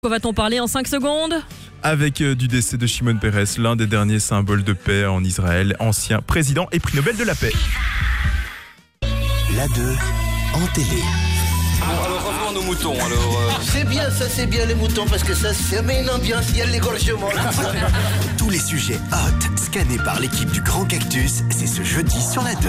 Quoi va-t-on parler en 5 secondes ? Avec du décès de Shimon Peres, l'un des derniers symboles de paix en Israël, ancien président et prix Nobel de la paix. La 2 en télé. Alors revenons à nos moutons. C'est bien ça, c'est bien les moutons parce que ça met une ambiance, il y a l'égorgement. Tous les sujets hot scannés par l'équipe du Grand Cactus, c'est ce jeudi sur la 2.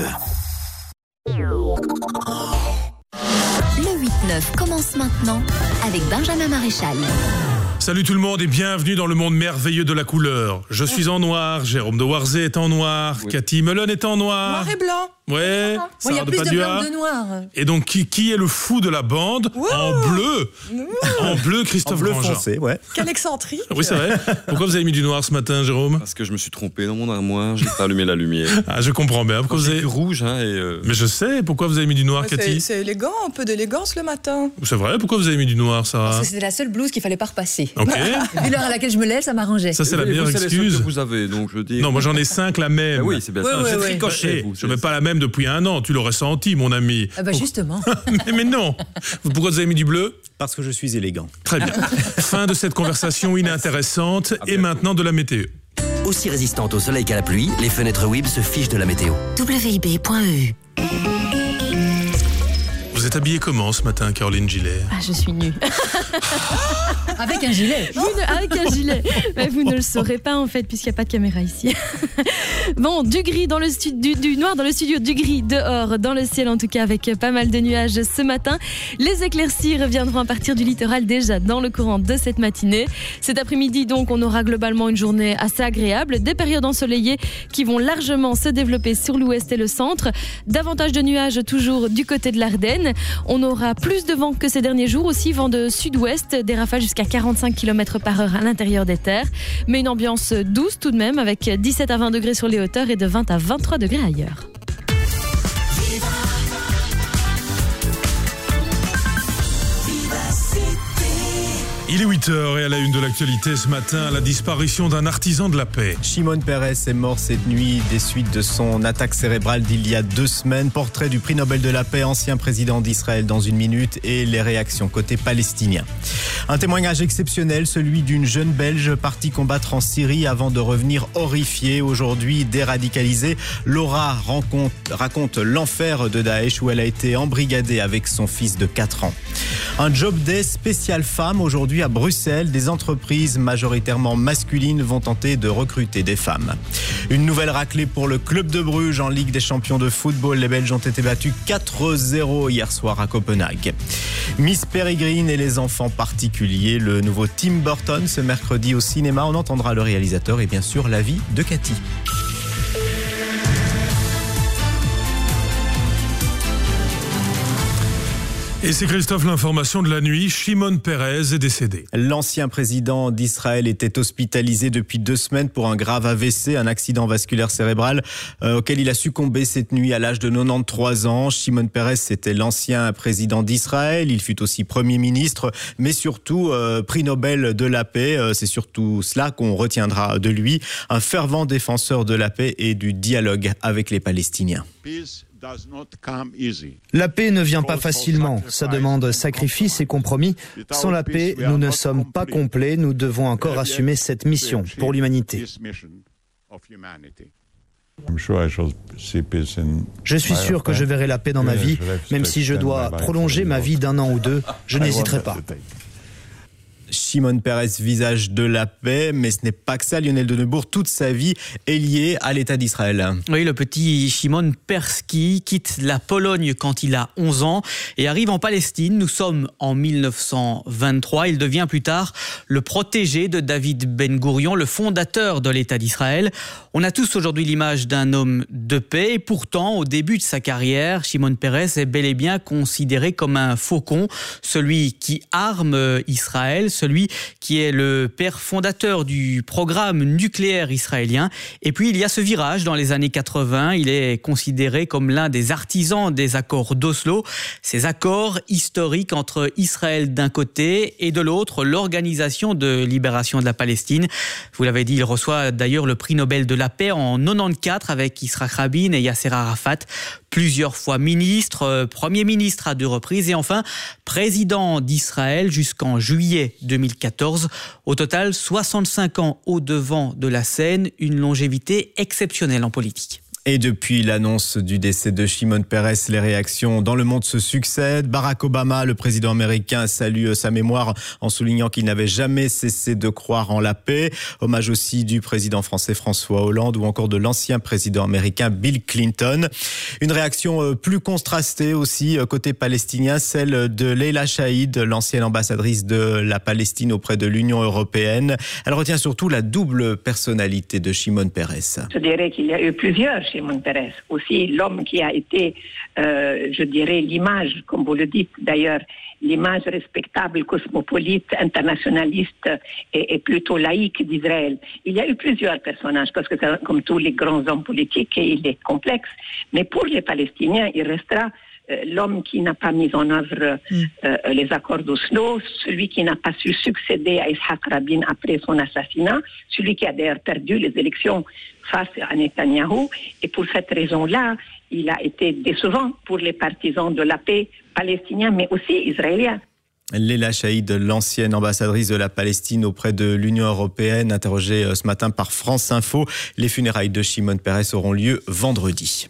Le 8-9 commence maintenant avec Benjamin Maréchal. Salut tout le monde et bienvenue dans le monde merveilleux de la couleur. Je suis en noir, Jérôme de Warzé est en noir, oui. Cathy Melon est en noir. Noir et blanc. Ouais, il y a plus de blanc que de noir. Et donc qui est le fou de la bande ? En bleu. En bleu, Christophe Grandjean. En bleu foncé, ouais. Quel excentrique. Oui, c'est vrai. Pourquoi vous avez mis du noir ce matin, Jérôme ? Parce que je me suis trompé dans mon armoire, j'ai pas allumé la lumière. Ah, je comprends bien. Pourquoi vous avez du rouge Mais je sais, pourquoi vous avez mis du noir, Cathy ? C'est élégant, un peu d'élégance le matin. C'est vrai, pourquoi vous avez mis du noir, Sarah ? Parce que c'était la seule blouse qu'il fallait pas repasser. Ok. Vu l'heure à laquelle je me lève, ça m'arrangeait. Ça, c'est la meilleure excuse. C'est les seules que vous avez, donc je dis. Non, moi j'en ai 5 la même. Ah oui, c'est bien ça. Ouais, C'est ouais. ricochet. Je mets pas la même depuis 1 an, tu l'aurais senti, mon ami. Ah bah justement. mais non. Pourquoi vous avez mis du bleu ? Parce que je suis élégant. Très bien. Fin de cette conversation inintéressante et maintenant de la météo. Aussi résistante au soleil qu'à la pluie, les fenêtres WIB se fichent de la météo. WIB.eu. Vous êtes habillée comment ce matin, Caroline Gillet ? Ah, je suis nue. Avec un gilet. Avec un gilet. Mais vous ne le saurez pas en fait, puisqu'il n'y a pas de caméra ici. Bon, du gris dans le du noir dans le studio, du gris dehors, dans le ciel en tout cas, avec pas mal de nuages ce matin. Les éclaircies reviendront à partir du littoral déjà dans le courant de cette matinée. Cet après-midi donc, on aura globalement une journée assez agréable. Des périodes ensoleillées qui vont largement se développer sur l'ouest et le centre. Davantage de nuages toujours du côté de l'Ardenne. On aura plus de vent que ces derniers jours aussi, vent de sud-ouest, des rafales jusqu'à 45 km/h à l'intérieur des terres. Mais une ambiance douce tout de même, avec 17 à 20 degrés sur les hauteurs et de 20 à 23 degrés ailleurs. Il est 8h et à la une de l'actualité ce matin, la disparition d'un artisan de la paix. Shimon Peres est mort cette nuit des suites de son attaque cérébrale d'il y a 2 semaines. Portrait du prix Nobel de la paix, ancien président d'Israël dans 1 minute et les réactions côté palestinien. Un témoignage exceptionnel, celui d'une jeune Belge partie combattre en Syrie avant de revenir horrifiée. Aujourd'hui déradicalisée, Laura raconte l'enfer de Daesh où elle a été embrigadée avec son fils de 4 ans. Un job day spécial femme aujourd'hui à Bruxelles. Des entreprises majoritairement masculines vont tenter de recruter des femmes. Une nouvelle raclée pour le Club de Bruges en Ligue des champions de football. Les Belges ont été battus 4-0 hier soir à Copenhague. Miss Peregrine et les enfants particuliers. Le nouveau Tim Burton ce mercredi au cinéma. On entendra le réalisateur et bien sûr l'avis de Cathy. Et c'est Christophe, l'information de la nuit. Shimon Peres est décédé. L'ancien président d'Israël était hospitalisé depuis 2 semaines pour un grave AVC, un accident vasculaire cérébral auquel il a succombé cette nuit à l'âge de 93 ans. Shimon Peres, c'était l'ancien président d'Israël. Il fut aussi Premier ministre, mais surtout prix Nobel de la paix. C'est surtout cela qu'on retiendra de lui. Un fervent défenseur de la paix et du dialogue avec les Palestiniens. La paix ne vient pas facilement, ça demande sacrifice et compromis. Sans la paix, nous ne sommes pas complets, nous devons encore assumer cette mission pour l'humanité. Je suis sûr que je verrai la paix dans ma vie, même si je dois prolonger ma vie d'1 an ou 2, je n'hésiterai pas. Shimon Peres, visage de la paix, mais ce n'est pas que ça. Lionel de Neubourg, toute sa vie est liée à l'État d'Israël. Oui, le petit Shimon Persky quitte la Pologne quand il a 11 ans et arrive en Palestine. Nous sommes en 1923. Il devient plus tard le protégé de David Ben Gourion, le fondateur de l'État d'Israël. On a tous aujourd'hui l'image d'un homme de paix et pourtant, au début de sa carrière, Shimon Peres est bel et bien considéré comme un faucon, celui qui arme Israël, celui qui est le père fondateur du programme nucléaire israélien. Et puis, il y a ce virage dans les années 80. Il est considéré comme l'un des artisans des accords d'Oslo. Ces accords historiques entre Israël d'un côté et de l'autre, l'Organisation de libération de la Palestine. Vous l'avez dit, il reçoit d'ailleurs le prix Nobel de la paix en 94 avec Yitzhak Rabin et Yasser Arafat. plusieurs fois ministre, Premier ministre à 2 reprises et enfin président d'Israël jusqu'en juillet 2014. Au total, 65 ans au devant de la scène, une longévité exceptionnelle en politique. Et depuis l'annonce du décès de Shimon Peres, les réactions dans le monde se succèdent. Barack Obama, le président américain, salue sa mémoire en soulignant qu'il n'avait jamais cessé de croire en la paix. Hommage aussi du président français François Hollande ou encore de l'ancien président américain Bill Clinton. Une réaction plus contrastée aussi côté palestinien, celle de Leila Chaïd, l'ancienne ambassadrice de la Palestine auprès de l'Union européenne. Elle retient surtout la double personnalité de Shimon Peres. Je dirais qu'il y a eu plusieurs Shimon Peres. Aussi l'homme qui a été, je dirais, l'image, comme vous le dites d'ailleurs, l'image respectable, cosmopolite, internationaliste et plutôt laïque d'Israël. Il y a eu plusieurs personnages, parce que comme tous les grands hommes politiques, il est complexe. Mais pour les Palestiniens, il restera l'homme qui n'a pas mis en œuvre les accords d'Oslo, celui qui n'a pas su succéder à Yitzhak Rabin après son assassinat, celui qui a d'ailleurs perdu les élections face à Netanyahou. Et pour cette raison-là, il a été décevant pour les partisans de la paix palestiniens, mais aussi israéliens. Leila Chaïd, l'ancienne ambassadrice de la Palestine auprès de l'Union européenne, interrogée ce matin par France Info. Les funérailles de Shimon Peres auront lieu vendredi.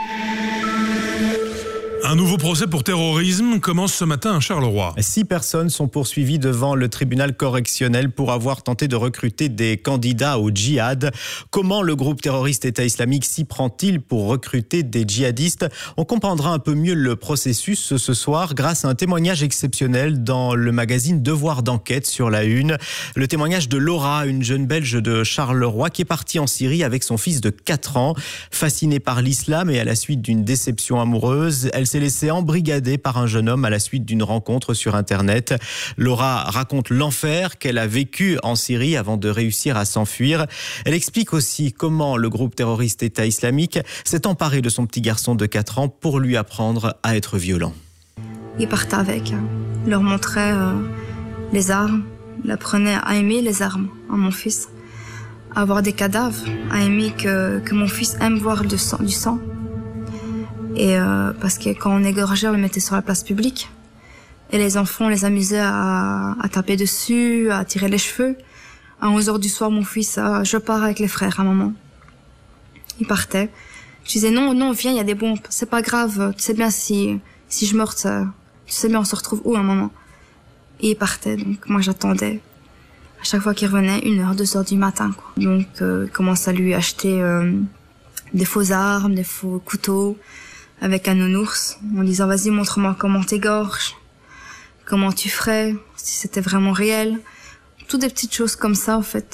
Un nouveau procès pour terrorisme commence ce matin à Charleroi. 6 personnes sont poursuivies devant le tribunal correctionnel pour avoir tenté de recruter des candidats au djihad. Comment le groupe terroriste État islamique s'y prend-il pour recruter des djihadistes ? On comprendra un peu mieux le processus ce soir grâce à un témoignage exceptionnel dans le magazine Devoir d'enquête sur la Une. Le témoignage de Laura, une jeune Belge de Charleroi qui est partie en Syrie avec son fils de 4 ans. Fascinée par l'islam et à la suite d'une déception amoureuse, elle s'est laissée embrigader par un jeune homme à la suite d'une rencontre sur Internet. Laura raconte l'enfer qu'elle a vécu en Syrie avant de réussir à s'enfuir. Elle explique aussi comment le groupe terroriste État islamique s'est emparé de son petit garçon de 4 ans pour lui apprendre à être violent. Il partait avec, leur montrait les armes, il apprenait à aimer les armes à mon fils, à avoir des cadavres, à aimer que mon fils aime voir du sang. Et parce que quand on égorgeait, on le mettait sur la place publique. Et les enfants, on les amusait à taper dessus, à tirer les cheveux. À 11h du soir, mon fils, je pars avec les frères à maman. Il partait. Je disais non, viens, il y a des bombes. C'est pas grave, tu sais bien si je meurs, tu sais bien on se retrouve où à un moment. Et il partait, donc moi j'attendais. À chaque fois qu'il revenait, 1h, 2h du matin, quoi. Donc, il commence à lui acheter des fausses armes, des faux couteaux, avec un nounours, en disant vas-y montre-moi comment t'égorges, comment tu ferais, si c'était vraiment réel. Toutes des petites choses comme ça, en fait,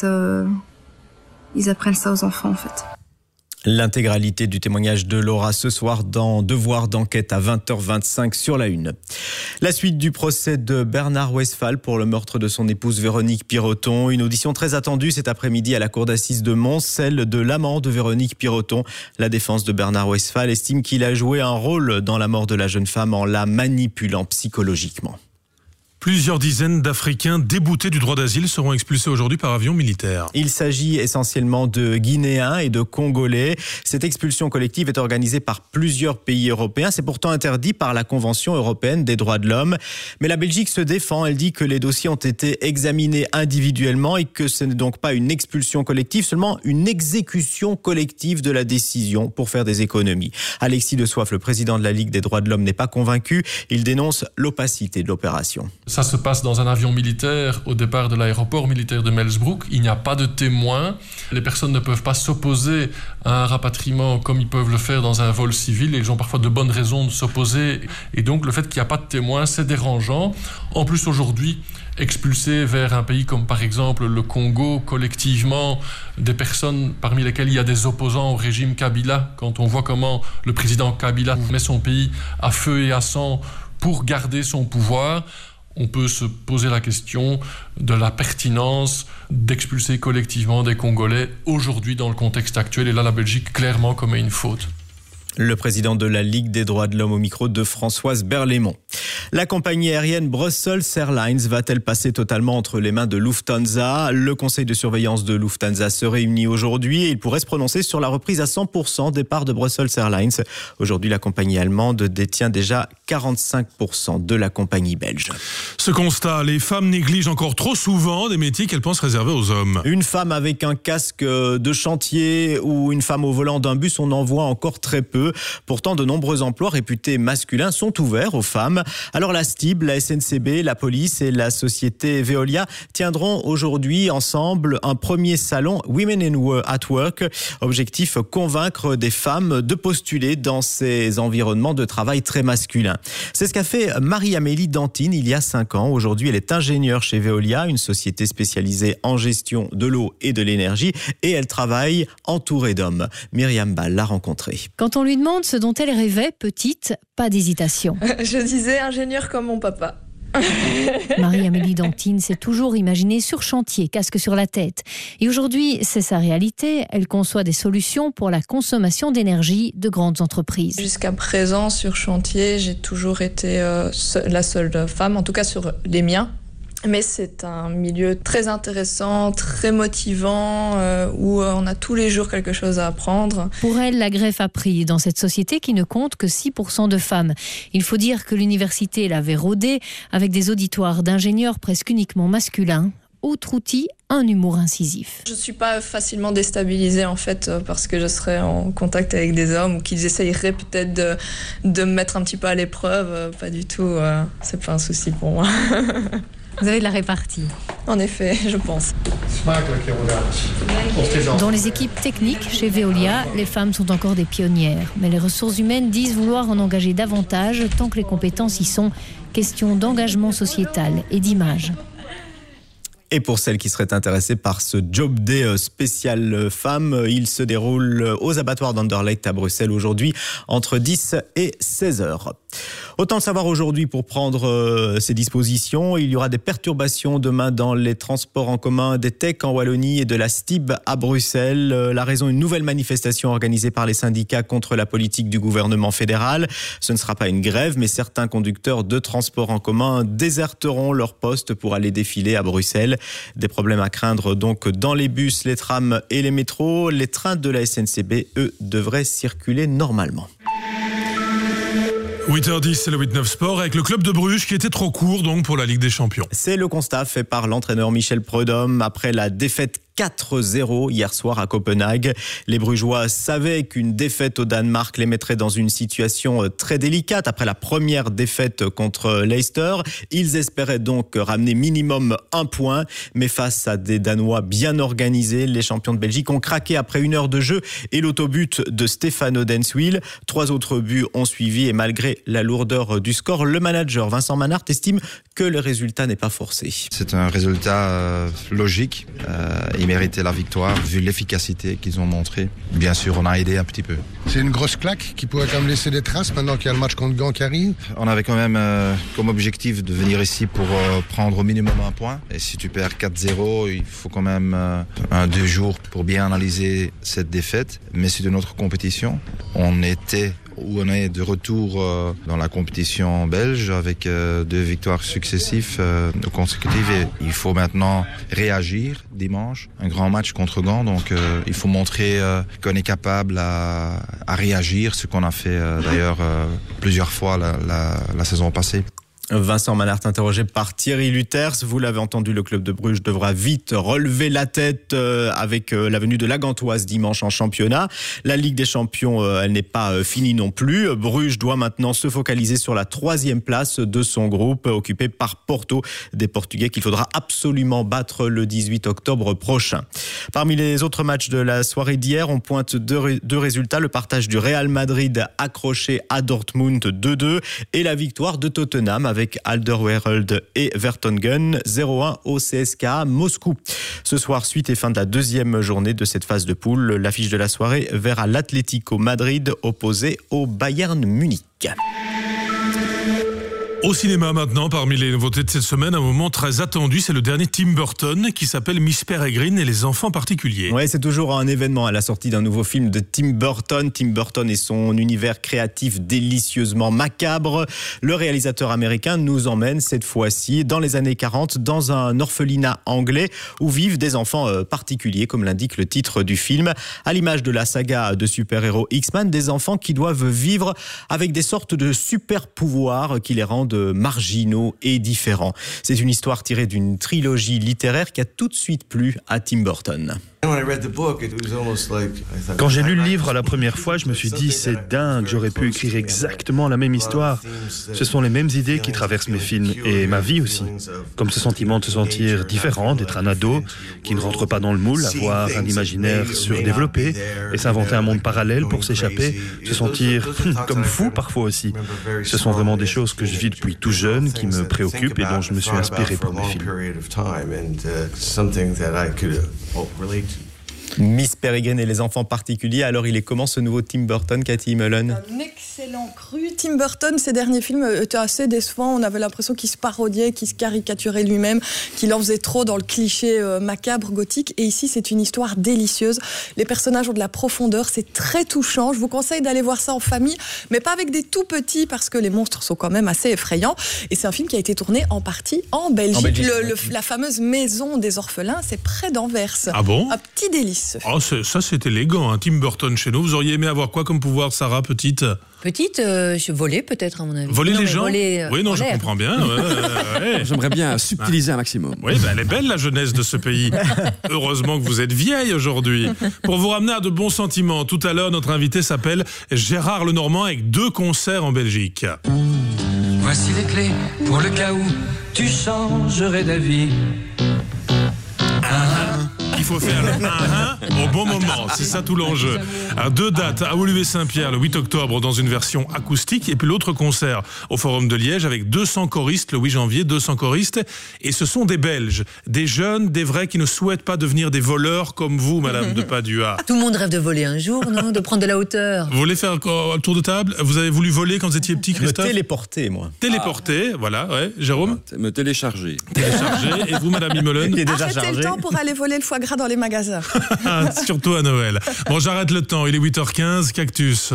ils apprennent ça aux enfants, en fait. L'intégralité du témoignage de Laura ce soir dans Devoir d'enquête à 20h25 sur la Une. La suite du procès de Bernard Westphal pour le meurtre de son épouse Véronique Piroton. Une audition très attendue cet après-midi à la cour d'assises de Mons, celle de l'amant de Véronique Piroton. La défense de Bernard Westphal estime qu'il a joué un rôle dans la mort de la jeune femme en la manipulant psychologiquement. Plusieurs dizaines d'Africains déboutés du droit d'asile seront expulsés aujourd'hui par avion militaire. Il s'agit essentiellement de Guinéens et de Congolais. Cette expulsion collective est organisée par plusieurs pays européens. C'est pourtant interdit par la Convention européenne des droits de l'homme. Mais la Belgique se défend. Elle dit que les dossiers ont été examinés individuellement et que ce n'est donc pas une expulsion collective, seulement une exécution collective de la décision pour faire des économies. Alexis de Soif, le président de la Ligue des droits de l'homme, n'est pas convaincu. Il dénonce l'opacité de l'opération. Ça se passe dans un avion militaire au départ de l'aéroport militaire de Melsbroek. Il n'y a pas de témoins. Les personnes ne peuvent pas s'opposer à un rapatriement comme ils peuvent le faire dans un vol civil. Ils ont parfois de bonnes raisons de s'opposer. Et donc le fait qu'il n'y a pas de témoins, c'est dérangeant. En plus aujourd'hui, expulser vers un pays comme par exemple le Congo, collectivement, des personnes parmi lesquelles il y a des opposants au régime Kabila, quand on voit comment le président Kabila met son pays à feu et à sang pour garder son pouvoir, on peut se poser la question de la pertinence d'expulser collectivement des Congolais aujourd'hui dans le contexte actuel. Et là, la Belgique clairement commet une faute. Le président de la Ligue des droits de l'homme au micro de Françoise Berlaymont. La compagnie aérienne Brussels Airlines va-t-elle passer totalement entre les mains de Lufthansa ? Le conseil de surveillance de Lufthansa se réunit aujourd'hui et il pourrait se prononcer sur la reprise à 100% des parts de Brussels Airlines. Aujourd'hui, la compagnie allemande détient déjà 45% de la compagnie belge. Ce constat, les femmes négligent encore trop souvent des métiers qu'elles pensent réservés aux hommes. Une femme avec un casque de chantier ou une femme au volant d'un bus, on en voit encore très peu. Pourtant, de nombreux emplois réputés masculins sont ouverts aux femmes. Alors la STIB, la SNCB, la police et la société Veolia tiendront aujourd'hui ensemble un premier salon Women at Work. Objectif, convaincre des femmes de postuler dans ces environnements de travail très masculins. C'est ce qu'a fait Marie-Amélie Dantine il y a 5 ans. Aujourd'hui, elle est ingénieure chez Veolia, une société spécialisée en gestion de l'eau et de l'énergie, et elle travaille entourée d'hommes. Myriam Ball l'a rencontrée. Quand on lui demande ce dont elle rêvait, petite, pas d'hésitation. Je disais ingénieur comme mon papa. Marie-Amélie Dantine s'est toujours imaginée sur chantier, casque sur la tête. Et aujourd'hui, c'est sa réalité. Elle conçoit des solutions pour la consommation d'énergie de grandes entreprises. Jusqu'à présent, sur chantier, j'ai toujours été la seule femme, en tout cas sur les miens. Mais c'est un milieu très intéressant, très motivant, où on a tous les jours quelque chose à apprendre. Pour elle, la greffe a pris dans cette société qui ne compte que 6% de femmes. Il faut dire que l'université l'avait rodée avec des auditoires d'ingénieurs presque uniquement masculins. Autre outil, un humour incisif. Je ne suis pas facilement déstabilisée en fait parce que je serais en contact avec des hommes ou qu'ils essayeraient peut-être de me mettre un petit peu à l'épreuve. Pas du tout, c'est pas un souci pour moi. Vous avez de la répartie. En effet, je pense. Dans les équipes techniques chez Veolia, les femmes sont encore des pionnières. Mais les ressources humaines disent vouloir en engager davantage tant que les compétences y sont. Question d'engagement sociétal et d'image. Et pour celles qui seraient intéressées par ce Job Day spécial femmes, il se déroule aux abattoirs d'Anderlecht à Bruxelles aujourd'hui entre 10 et 16 heures. Autant le savoir aujourd'hui pour prendre ses dispositions. Il y aura des perturbations demain dans les transports en commun des TEC en Wallonie et de la STIB à Bruxelles. La raison, une nouvelle manifestation organisée par les syndicats contre la politique du gouvernement fédéral. Ce ne sera pas une grève, mais certains conducteurs de transports en commun déserteront leur poste pour aller défiler à Bruxelles. Des problèmes à craindre donc dans les bus, les trams et les métros. Les trains de la SNCB, eux, devraient circuler normalement. 8h10, c'est le 8-9 Sport avec le club de Bruges qui était trop court donc pour la Ligue des Champions. C'est le constat fait par l'entraîneur Michel Prudhomme après la défaite 4-0 hier soir à Copenhague. Les Brugeois savaient qu'une défaite au Danemark les mettrait dans une situation très délicate après la première défaite contre Leicester. Ils espéraient donc ramener minimum 1 point, mais face à des Danois bien organisés, les champions de Belgique ont craqué après 1 heure de jeu et l'autobut de Stefano Denswil. 3 autres buts ont suivi et malgré la lourdeur du score, le manager Vincent Manhart estime que le résultat n'est pas forcé. C'est un résultat logique. Ils méritaient la victoire, vu l'efficacité qu'ils ont montré. Bien sûr, on a aidé un petit peu. C'est une grosse claque qui pourrait quand même laisser des traces maintenant qu'il y a le match contre Gand qui arrive. On avait quand même comme objectif de venir ici pour prendre au minimum 1 point. Et si tu perds 4-0, il faut quand même 2 jours pour bien analyser cette défaite. Mais c'est une autre compétition. On est de retour dans la compétition belge avec 2 victoires successives consécutives. Et il faut maintenant réagir dimanche. Un grand match contre Gand, donc il faut montrer qu'on est capable à réagir, ce qu'on a fait d'ailleurs plusieurs fois la saison passée. Vincent Manhart interrogé par Thierry Luters. Vous l'avez entendu, le club de Bruges devra vite relever la tête avec la venue de la Gantoise dimanche en championnat. La Ligue des Champions, elle n'est pas finie non plus. Bruges doit maintenant se focaliser sur la 3e place de son groupe, occupé par Porto, des Portugais qu'il faudra absolument battre le 18 octobre prochain. Parmi les autres matchs de la soirée d'hier, on pointe deux résultats. Le partage du Real Madrid accroché à Dortmund 2-2 et la victoire de Tottenham avec Alderweireld et Vertonghen 0-1 au CSKA Moscou. Ce soir, suite et fin de la 2e journée de cette phase de poule. L'affiche de la soirée verra l'Atlético Madrid opposé au Bayern Munich. Au cinéma maintenant, parmi les nouveautés de cette semaine, un moment très attendu, c'est le dernier Tim Burton qui s'appelle Miss Peregrine et les enfants particuliers. Ouais, c'est toujours un événement à la sortie d'un nouveau film de Tim Burton. Tim Burton et son univers créatif délicieusement macabre. Le réalisateur américain nous emmène cette fois-ci dans les années 40 dans un orphelinat anglais où vivent des enfants particuliers, comme l'indique le titre du film. À l'image de la saga de super-héros X-Men, des enfants qui doivent vivre avec des sortes de super-pouvoirs qui les rendent marginaux et différents. C'est une histoire tirée d'une trilogie littéraire qui a tout de suite plu à Tim Burton. Quand j'ai lu le livre la première fois, je me suis dit, c'est dingue, j'aurais pu écrire exactement la même histoire. Ce sont les mêmes idées qui traversent mes films et ma vie aussi. Comme ce sentiment de se sentir différent, d'être un ado qui ne rentre pas dans le moule, avoir un imaginaire surdéveloppé et s'inventer un monde parallèle pour s'échapper, se sentir comme fou parfois aussi. Ce sont vraiment des choses que je vis depuis tout jeune, qui me préoccupent et dont je me suis inspiré pour mes films. Miss Peregrine et les enfants particuliers. Alors, il est comment ce nouveau Tim Burton, Cathy Mullen ? Un excellent cru. Tim Burton, ses derniers films étaient assez décevants. On avait l'impression qu'il se parodiait, qu'il se caricaturait lui-même, qu'il en faisait trop dans le cliché macabre, gothique. Et ici, c'est une histoire délicieuse. Les personnages ont de la profondeur, c'est très touchant. Je vous conseille d'aller voir ça en famille, mais pas avec des tout petits, parce que les monstres sont quand même assez effrayants. Et c'est un film qui a été tourné en partie en Belgique. La fameuse maison des orphelins, c'est près d'Anvers. Ah bon ? Un petit délice. Oh, ça c'est élégant, hein. Tim Burton chez nous. Vous auriez aimé avoir quoi comme pouvoir, Sarah, petite ? Petite, voler peut-être à mon avis. Voler les gens ? Voler, oui, non, je comprends bien. Ouais. J'aimerais bien subtiliser un maximum. Oui, elle est belle la jeunesse de ce pays. Heureusement que vous êtes vieille aujourd'hui. Pour vous ramener à de bons sentiments, tout à l'heure, notre invité s'appelle Gérard Lenormand avec 2 concerts en Belgique. Voici les clés pour le cas où tu changerais d'avis. Il faut faire le au bon moment, c'est ça tout l'enjeu. Alors, 2 dates à Woluwe-Saint-Pierre le 8 octobre dans une version acoustique et puis l'autre concert au Forum de Liège avec 200 choristes le 8 janvier, 200 choristes et ce sont des Belges, des jeunes, des vrais qui ne souhaitent pas devenir des voleurs comme vous, Madame de Padua. Tout le monde rêve de voler un jour, non ? De prendre de la hauteur. Vous voulez faire un tour de table ? Vous avez voulu voler quand vous étiez petit, Christophe ? Me téléporter, moi. Téléporter, voilà, ouais. Jérôme ? Me télécharger. Et vous, Madame Imelen ? Il est déjà Arrêtez chargé. le temps pour aller voler le foie gras dans les magasins. Surtout à Noël. Bon, j'arrête le temps, il est 8h15, Cactus.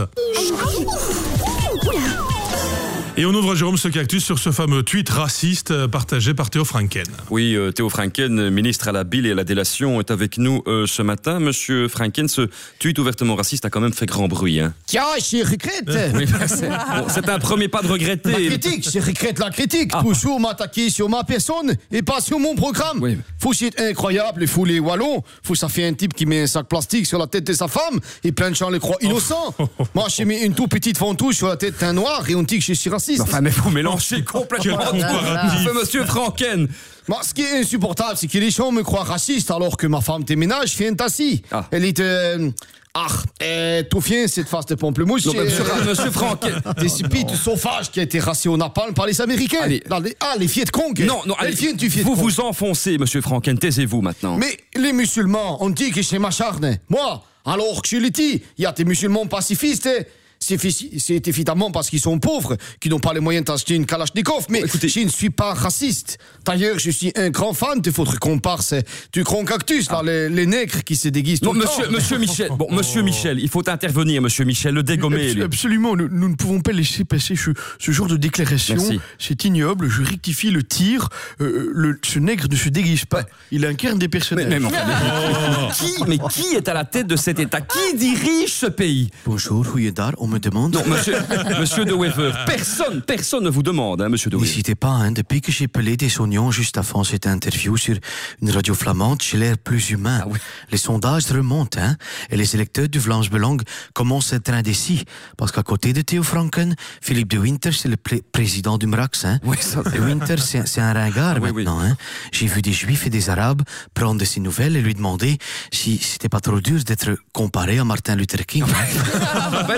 Et on ouvre, Jérôme, ce Cactus sur ce fameux tweet raciste partagé par Théo Franken. Oui, Théo Franken, ministre à la bile et à la délation, est avec nous ce matin. Monsieur Franken, ce tweet ouvertement raciste a quand même fait grand bruit. Hein. Tiens, je regrette. Oui, c'est un premier pas de regretter. La critique, je regrette la critique. Toujours m'attaquer sur ma personne et pas sur mon programme. Oui. Faut c'est incroyable, il faut les wallons. Faut ça fait un type qui met un sac plastique sur la tête de sa femme et plein de gens le croient innocent. Moi, j'ai mis une toute petite fantouche sur la tête d'un noir et on dit que je suis raciste. Enfin, mais vous mélangez complètement tout. Monsieur Franken. Moi, ce qui est insupportable, c'est que les gens me croient raciste alors que ma femme déménage fait un tassis. Elle est... tout vient cette face de pamplemousse. Non, monsieur Franken. Des spies de sauvage qui a été racé au napalm par les Américains. Les Viet Cong. Non, allez, vous vous enfoncez, monsieur Franken. Taisez-vous maintenant. Mais les musulmans, on dit que c'est macharne. Moi, alors que je l'ai dit, il y a des musulmans pacifistes. C'est évidemment parce qu'ils sont pauvres, qu'ils n'ont pas les moyens d'acheter une Kalachnikov, mais écoutez, je ne suis pas raciste. D'ailleurs, je suis un grand fan de votre comparse du Grand Cactus, là, les nègres qui se déguisent tout le temps. Monsieur Michel, monsieur Michel, il faut intervenir, monsieur Michel, le dégommer. Absolument, nous ne pouvons pas laisser passer ce genre de déclaration. Merci. C'est ignoble, je rectifie le tir. Ce nègre ne se déguise pas, il incarne des personnages. Mais qui est à la tête de cet État ? Qui dirige ce pays ? Bonjour, goeiedag, on me demande. Non, monsieur De Wever, personne ne vous demande, hein, monsieur De Wever. N'hésitez pas, hein, depuis que j'ai pelé des oignons juste avant cette interview sur une radio flamande, j'ai l'air plus humain. Les sondages remontent, hein, et les électeurs du Vlaams Belang commencent à être indécis. Parce qu'à côté de Théo Franken, Philippe de Winter, c'est le président du MRAX. Hein. Oui, ça, de Winter, c'est un ringard maintenant. Hein. J'ai vu des Juifs et des Arabes prendre de ses nouvelles et lui demander si c'était pas trop dur d'être comparé à Martin Luther King. On va être content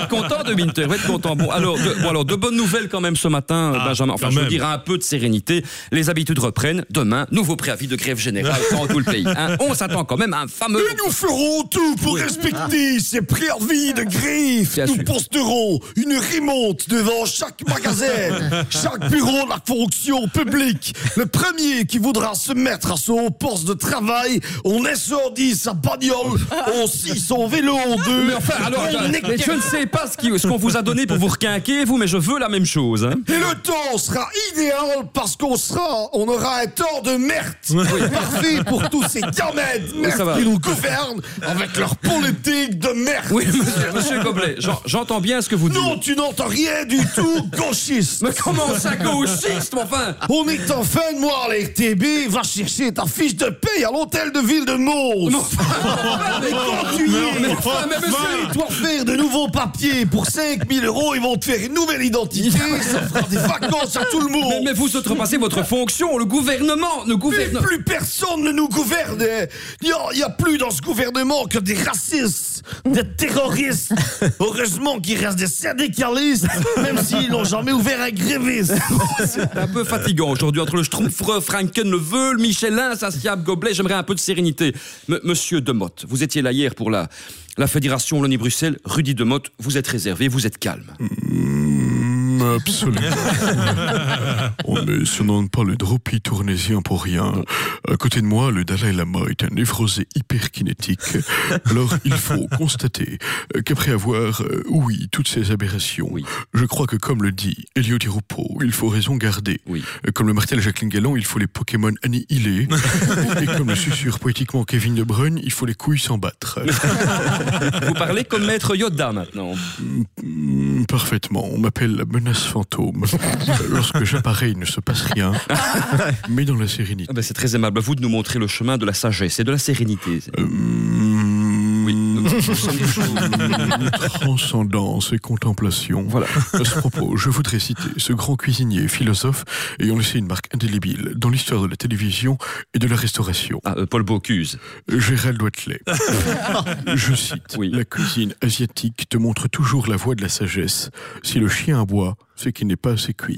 de Winter, vous êtes content. Bon, alors, de bonnes nouvelles quand même ce matin, Benjamin. Enfin, je veux dire un peu de sérénité. Les habitudes reprennent. Demain, nouveau préavis de grève générale dans tout le pays. Hein. On s'attend quand même à un fameux... Et nous ferons tout pour respecter ces préavis de grève. Nous posterons une remonte devant chaque magasin, chaque bureau de la fonction publique. Le premier qui voudra se mettre à son poste de travail, on incendie sa bagnole, on scie son vélo en deux. Mais enfin, alors, je ne sais pas ce qu'on vous a donné pour vous requinquer, vous, mais je veux la même chose. Hein. Et le temps sera idéal parce qu'on aura un temps de merde. Parfait pour tous ces gamènes qui nous gouvernent avec leur politique de merde. Oui, monsieur Goblet, j'entends bien ce que vous dites. Non, tu n'entends rien du tout, gauchiste. Mais comment ça, gauchiste, enfin? On est en fin de mois, les RTB, va chercher ta fiche de paye à l'hôtel de ville de Mons. Mais quand tu y es, mais monsieur, tu dois faire de nouveaux papiers. Pour 5 000 €, ils vont te faire une nouvelle identité. Ça fera des vacances à tout le monde. Mais vous outrepassez votre fonction, le gouvernement. Mais plus personne ne nous gouverne. Il n'y a plus dans ce gouvernement que des racistes, des terroristes. Heureusement qu'il reste des syndicalistes, même s'ils n'ont jamais ouvert un gréviste. C'est un peu fatigant aujourd'hui entre le Schtroumpfre, Franken, le Veul, Michelin, Sassiab, Goblet. J'aimerais un peu de sérénité. Monsieur Demotte, vous étiez là hier pour la Fédération Wallonie-Bruxelles. Rudy Demotte, vous êtes réservé, vous êtes calme. Absolument. On ne surnomme pas le dropi tournésien pour rien. À côté de moi, le Dalai Lama est un névrosé hyperkinétique. Alors, il faut constater qu'après avoir ouï toutes ces aberrations, je crois que comme le dit Elio Di Rupo, il faut raison garder. Comme le martèle Jacqueline Galland, il faut les Pokémon annihilés. Et comme le susurre poétiquement Kevin De Bruyne, il faut les couilles sans battre. Vous parlez comme maître Yoda maintenant. Parfaitement. On m'appelle la menace fantôme. Lorsque j'apparais, il ne se passe rien, mais dans la sérénité. C'est très aimable à vous de nous montrer le chemin de la sagesse et de la sérénité. Oui, transcendance et contemplation. Voilà. À ce propos, je voudrais citer ce grand cuisinier et philosophe ayant laissé une marque indélébile dans l'histoire de la télévision et de la restauration. Paul Bocuse. Gérald Watley. Je cite, la cuisine asiatique te montre toujours la voie de la sagesse. Si le chien aboie, c'est qu'il n'est pas assez cuit.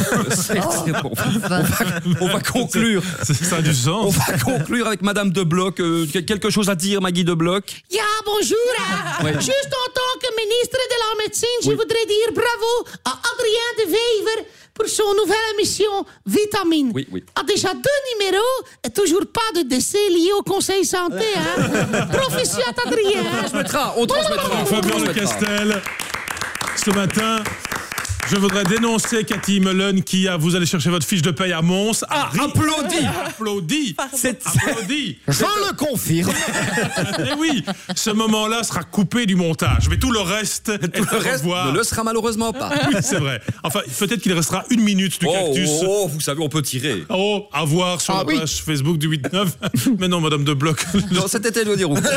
On va conclure. Ça a du sens. On va conclure avec Madame de Bloch. Quelque chose à dire, Maggie de Bloch? Ja, bonjour. Oui. Juste en tant que ministre de la médecine, je voudrais dire bravo à Adrien de Wever pour son nouvelle émission Vitamine. A déjà 2 numéros et toujours pas de décès lié au Conseil Santé. Hein. Proficiat, Adrien. On transmettra. Fabien Le Castel, ce matin... Je voudrais dénoncer Cathy Mullen qui vous allez chercher votre fiche de paye à Mons. Applaudit. Applaudit. Applaudit. Je le confirme. Et oui, ce moment-là sera coupé du montage, mais tout le reste ne le sera malheureusement pas. Oui, c'est vrai. Enfin, peut-être qu'il restera 1 minute du cactus. Vous savez, on peut tirer. À voir sur la page Facebook du 8-9. Mais non, Madame de Bloch. Non, c'était Elio Di Rupo.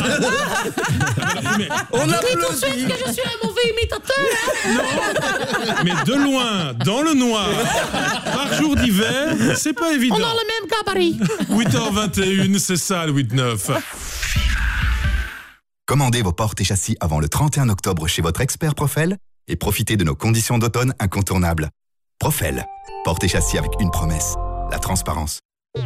On a tout de suite que je suis un mauvais imitateur. Non. Mais de loin, dans le noir, par jour d'hiver, c'est pas évident. On a le même gabarit. 8h21, c'est ça le 8-9. Commandez vos portes et châssis avant le 31 octobre chez votre expert Profel et profitez de nos conditions d'automne incontournables. Profel, portes et châssis avec une promesse, la transparence.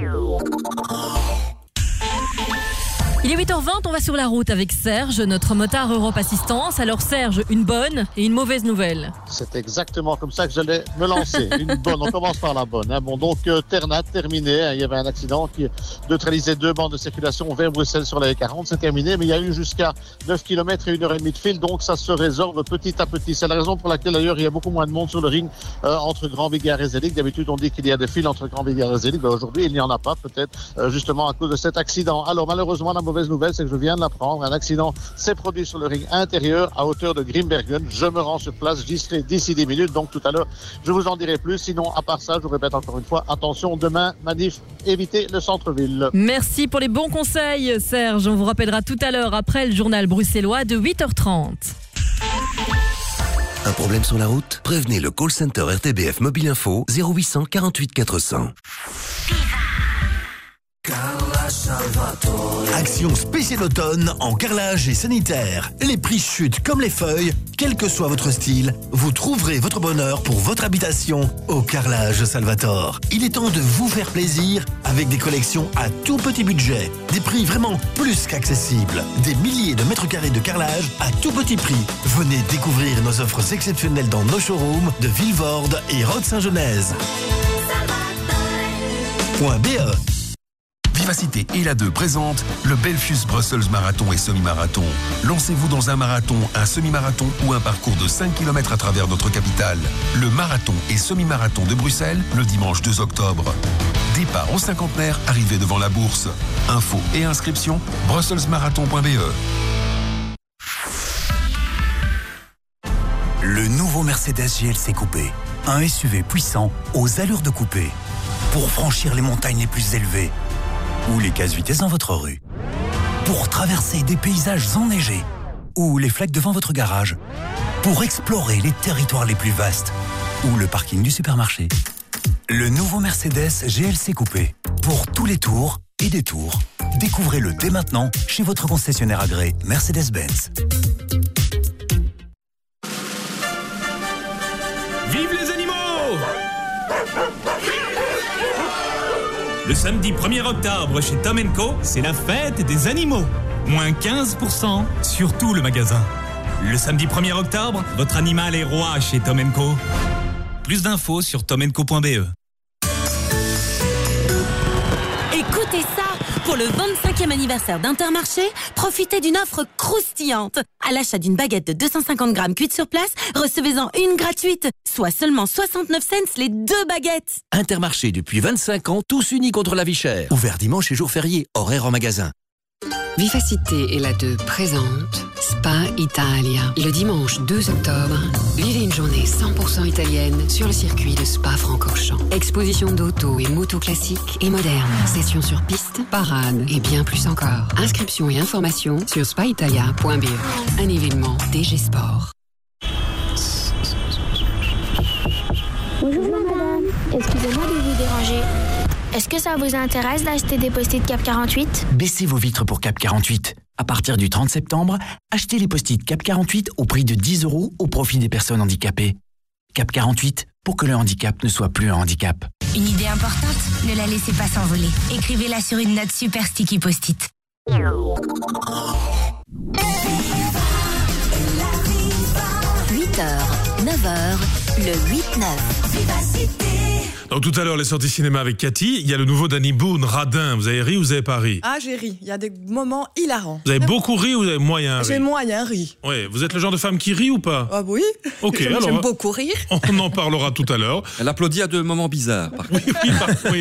Il est 8h20, on va sur la route avec Serge, notre motard Europe Assistance. Alors Serge, une bonne et une mauvaise nouvelle. C'est exactement comme ça que j'allais me lancer. Une bonne, on commence par la bonne. Hein. Bon, donc Ternat, terminé. Hein. Il y avait un accident qui neutralisait 2 bandes de circulation vers Bruxelles sur la E40. C'est terminé, mais il y a eu jusqu'à 9 km et 1h30 de fil. Donc ça se résorbe petit à petit. C'est la raison pour laquelle d'ailleurs il y a beaucoup moins de monde sur le ring entre Grand-Bigard et Zelig. D'habitude on dit qu'il y a des fils entre Grand-Bigard et Zelig. Ben, aujourd'hui il n'y en a pas, peut-être justement à cause de cet accident. Alors malheureusement la mauvaise nouvelle, c'est que je viens de l'apprendre. Un accident s'est produit sur le ring intérieur à hauteur de Grimbergen. Je me rends sur place, j'y serai d'ici 10 minutes. Donc tout à l'heure, je vous en dirai plus. Sinon, à part ça, je vous répète encore une fois, attention, demain, manif, évitez le centre-ville. Merci pour les bons conseils, Serge. On vous rappellera tout à l'heure après le journal bruxellois de 8h30. Un problème sur la route? Prévenez le call center RTBF Mobile Info 0800 48 400. Action spéciale automne en carrelage et sanitaire. Les prix chutent comme les feuilles. Quel que soit votre style, vous trouverez votre bonheur pour votre habitation au Carrelage Salvatore. Il est temps de vous faire plaisir avec des collections à tout petit budget. Des prix vraiment plus qu'accessibles. Des milliers de mètres carrés de carrelage à tout petit prix. Venez découvrir nos offres exceptionnelles dans nos showrooms de Villevorde et Rode-Saint-Genèse. .be. Vivacité et la 2 présente le Belfius Brussels Marathon et Semi-Marathon. Lancez-vous dans un marathon, un semi-marathon ou un parcours de 5 km à travers notre capitale. Le marathon et semi-marathon de Bruxelles, le dimanche 2 octobre. Départ au cinquantenaire, arrivée devant la bourse. Infos et inscriptions, brusselsmarathon.be. Le nouveau Mercedes GLC Coupé. Un SUV puissant aux allures de coupé. Pour franchir les montagnes les plus élevées. Ou les casse-vitesses dans votre rue. Pour traverser des paysages enneigés. Ou les flaques devant votre garage. Pour explorer les territoires les plus vastes. Ou le parking du supermarché. Le nouveau Mercedes GLC Coupé. Pour tous les tours et détours. Découvrez-le dès maintenant chez votre concessionnaire agréé Mercedes-Benz. Vive les animaux! Le samedi 1er octobre chez Tom & Co, c'est la fête des animaux. Moins 15% sur tout le magasin. Le samedi 1er octobre, votre animal est roi chez Tom & Co. Plus d'infos sur tomandco.be. Écoutez ça! Pour le 25e anniversaire d'Intermarché, profitez d'une offre croustillante. À l'achat d'une baguette de 250 grammes cuite sur place, recevez-en une gratuite, soit seulement 69 cents les 2 baguettes. Intermarché depuis 25 ans, tous unis contre la vie chère. Ouvert dimanche et jours fériés, horaire en magasin. Vivacité et la 2 présente Spa Italia. Le dimanche 2 octobre, vivez une journée 100% italienne sur le circuit de Spa-Francorchamps. Exposition d'auto et moto classiques et modernes. Sessions sur piste, parade et bien plus encore. Inscription et informations sur spaitalia.be. Un événement DG Sport. Bonjour madame, excusez-moi de vous déranger. Est-ce que ça vous intéresse d'acheter des post-it Cap 48 ? Baissez vos vitres pour Cap 48. À partir du 30 septembre, achetez les post-it Cap 48 au prix de 10 € au profit des personnes handicapées. Cap 48, pour que le handicap ne soit plus un handicap. Une idée importante, ne la laissez pas s'envoler. Écrivez-la sur une note super sticky post-it. 8h, 9h, le 8-9. Donc tout à l'heure, les sorties cinéma avec Cathy. Il y a le nouveau Danny Boone, Radin. Vous avez ri ou vous avez pas ri ? Ah, j'ai ri. Il y a des moments hilarants. Vous avez beaucoup ri ou vous avez moyen ri ? J'ai moyen ri. Oui, vous êtes le genre de femme qui rit ou pas ? Ah oui. Ok, alors. J'aime beaucoup rire. On en parlera tout à l'heure. Elle applaudit à de moments bizarres. Par contre. Oui.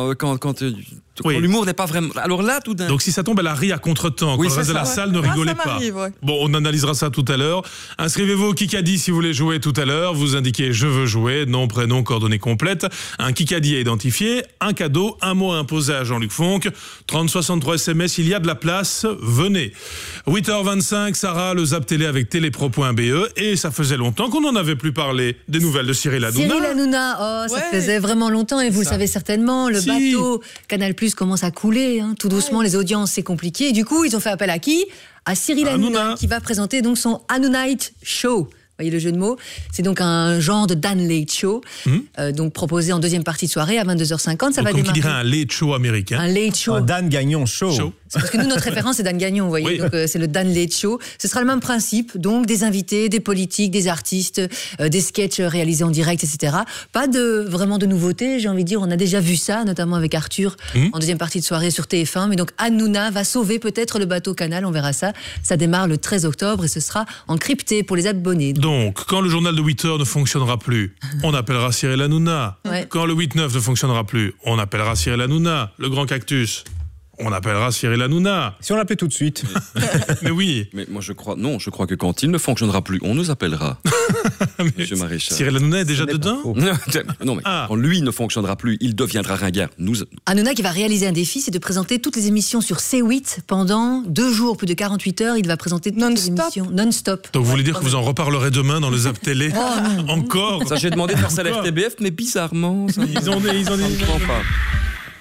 Quand l'humour n'est pas vraiment. Alors là, tout d'un. Donc si ça tombe, elle a ri à contre-temps. Oui, quand le reste de la salle ne rigolait pas. Ouais. Bon, on analysera ça tout à l'heure. Inscrivez-vous au Kikadi si vous voulez jouer tout à l'heure. Vous indiquez je veux jouer, nom, prénom, coordonnées complètes. Un Kikadi à identifier, un cadeau, un mot imposé à Jean-Luc Fonck. 3063 SMS, il y a de la place. Venez. 8h25, Sarah, le Zap Télé avec télépro.be. Et ça faisait longtemps qu'on n'en avait plus parlé. Des nouvelles de Cyril Hanouna. Cyril Hanouna, ça faisait vraiment longtemps et vous le savez certainement. Le bateau Canal+ commence à couler, tout doucement, les audiences c'est compliqué. Et du coup, ils ont fait appel à qui ? À Cyril Hanouna, qui va présenter donc son Hanounite Show. Vous voyez le jeu de mots ? C'est donc un genre de Dan Late Show, donc proposé en deuxième partie de soirée à 22h50. Ça va démarrer. Qui dirait un late show américain. Un late show. Un Dan Gagnon show. C'est parce que nous, notre référence, c'est Dan Gagnon, vous voyez. Oui. Donc, c'est le Dan Late Show. Ce sera le même principe. Donc, des invités, des politiques, des artistes, des sketchs réalisés en direct, etc. Pas vraiment de nouveautés, j'ai envie de dire. On a déjà vu ça, notamment avec Arthur, en deuxième partie de soirée sur TF1. Mais donc, Hanouna va sauver peut-être le bateau Canal. On verra ça. Ça démarre le 13 octobre et ce sera encrypté pour les abonnés. Donc, quand le journal de 8h ne fonctionnera plus, on appellera Cyril Hanouna. Ouais. Quand le 8-9 ne fonctionnera plus, on appellera Cyril Hanouna. Le Grand Cactus, on appellera Cyril Hanouna. Si on l'appelait tout de suite. Mais oui. Mais moi, je crois que quand il ne fonctionnera plus, on nous appellera. Monsieur Maréchal. Cyril Hanouna est déjà dedans ? Non, mais quand lui ne fonctionnera plus, il deviendra ringard. Hanouna qui va réaliser un défi, c'est de présenter toutes les émissions sur C8 pendant 2 jours, plus de 48 heures. Il va présenter toutes les émissions non-stop. Donc vous voulez dire que vous en reparlerez demain dans le Zap Télé ? Encore ? Ça, j'ai demandé de faire ça à l'RTBF, mais bizarrement, ça ne prend pas.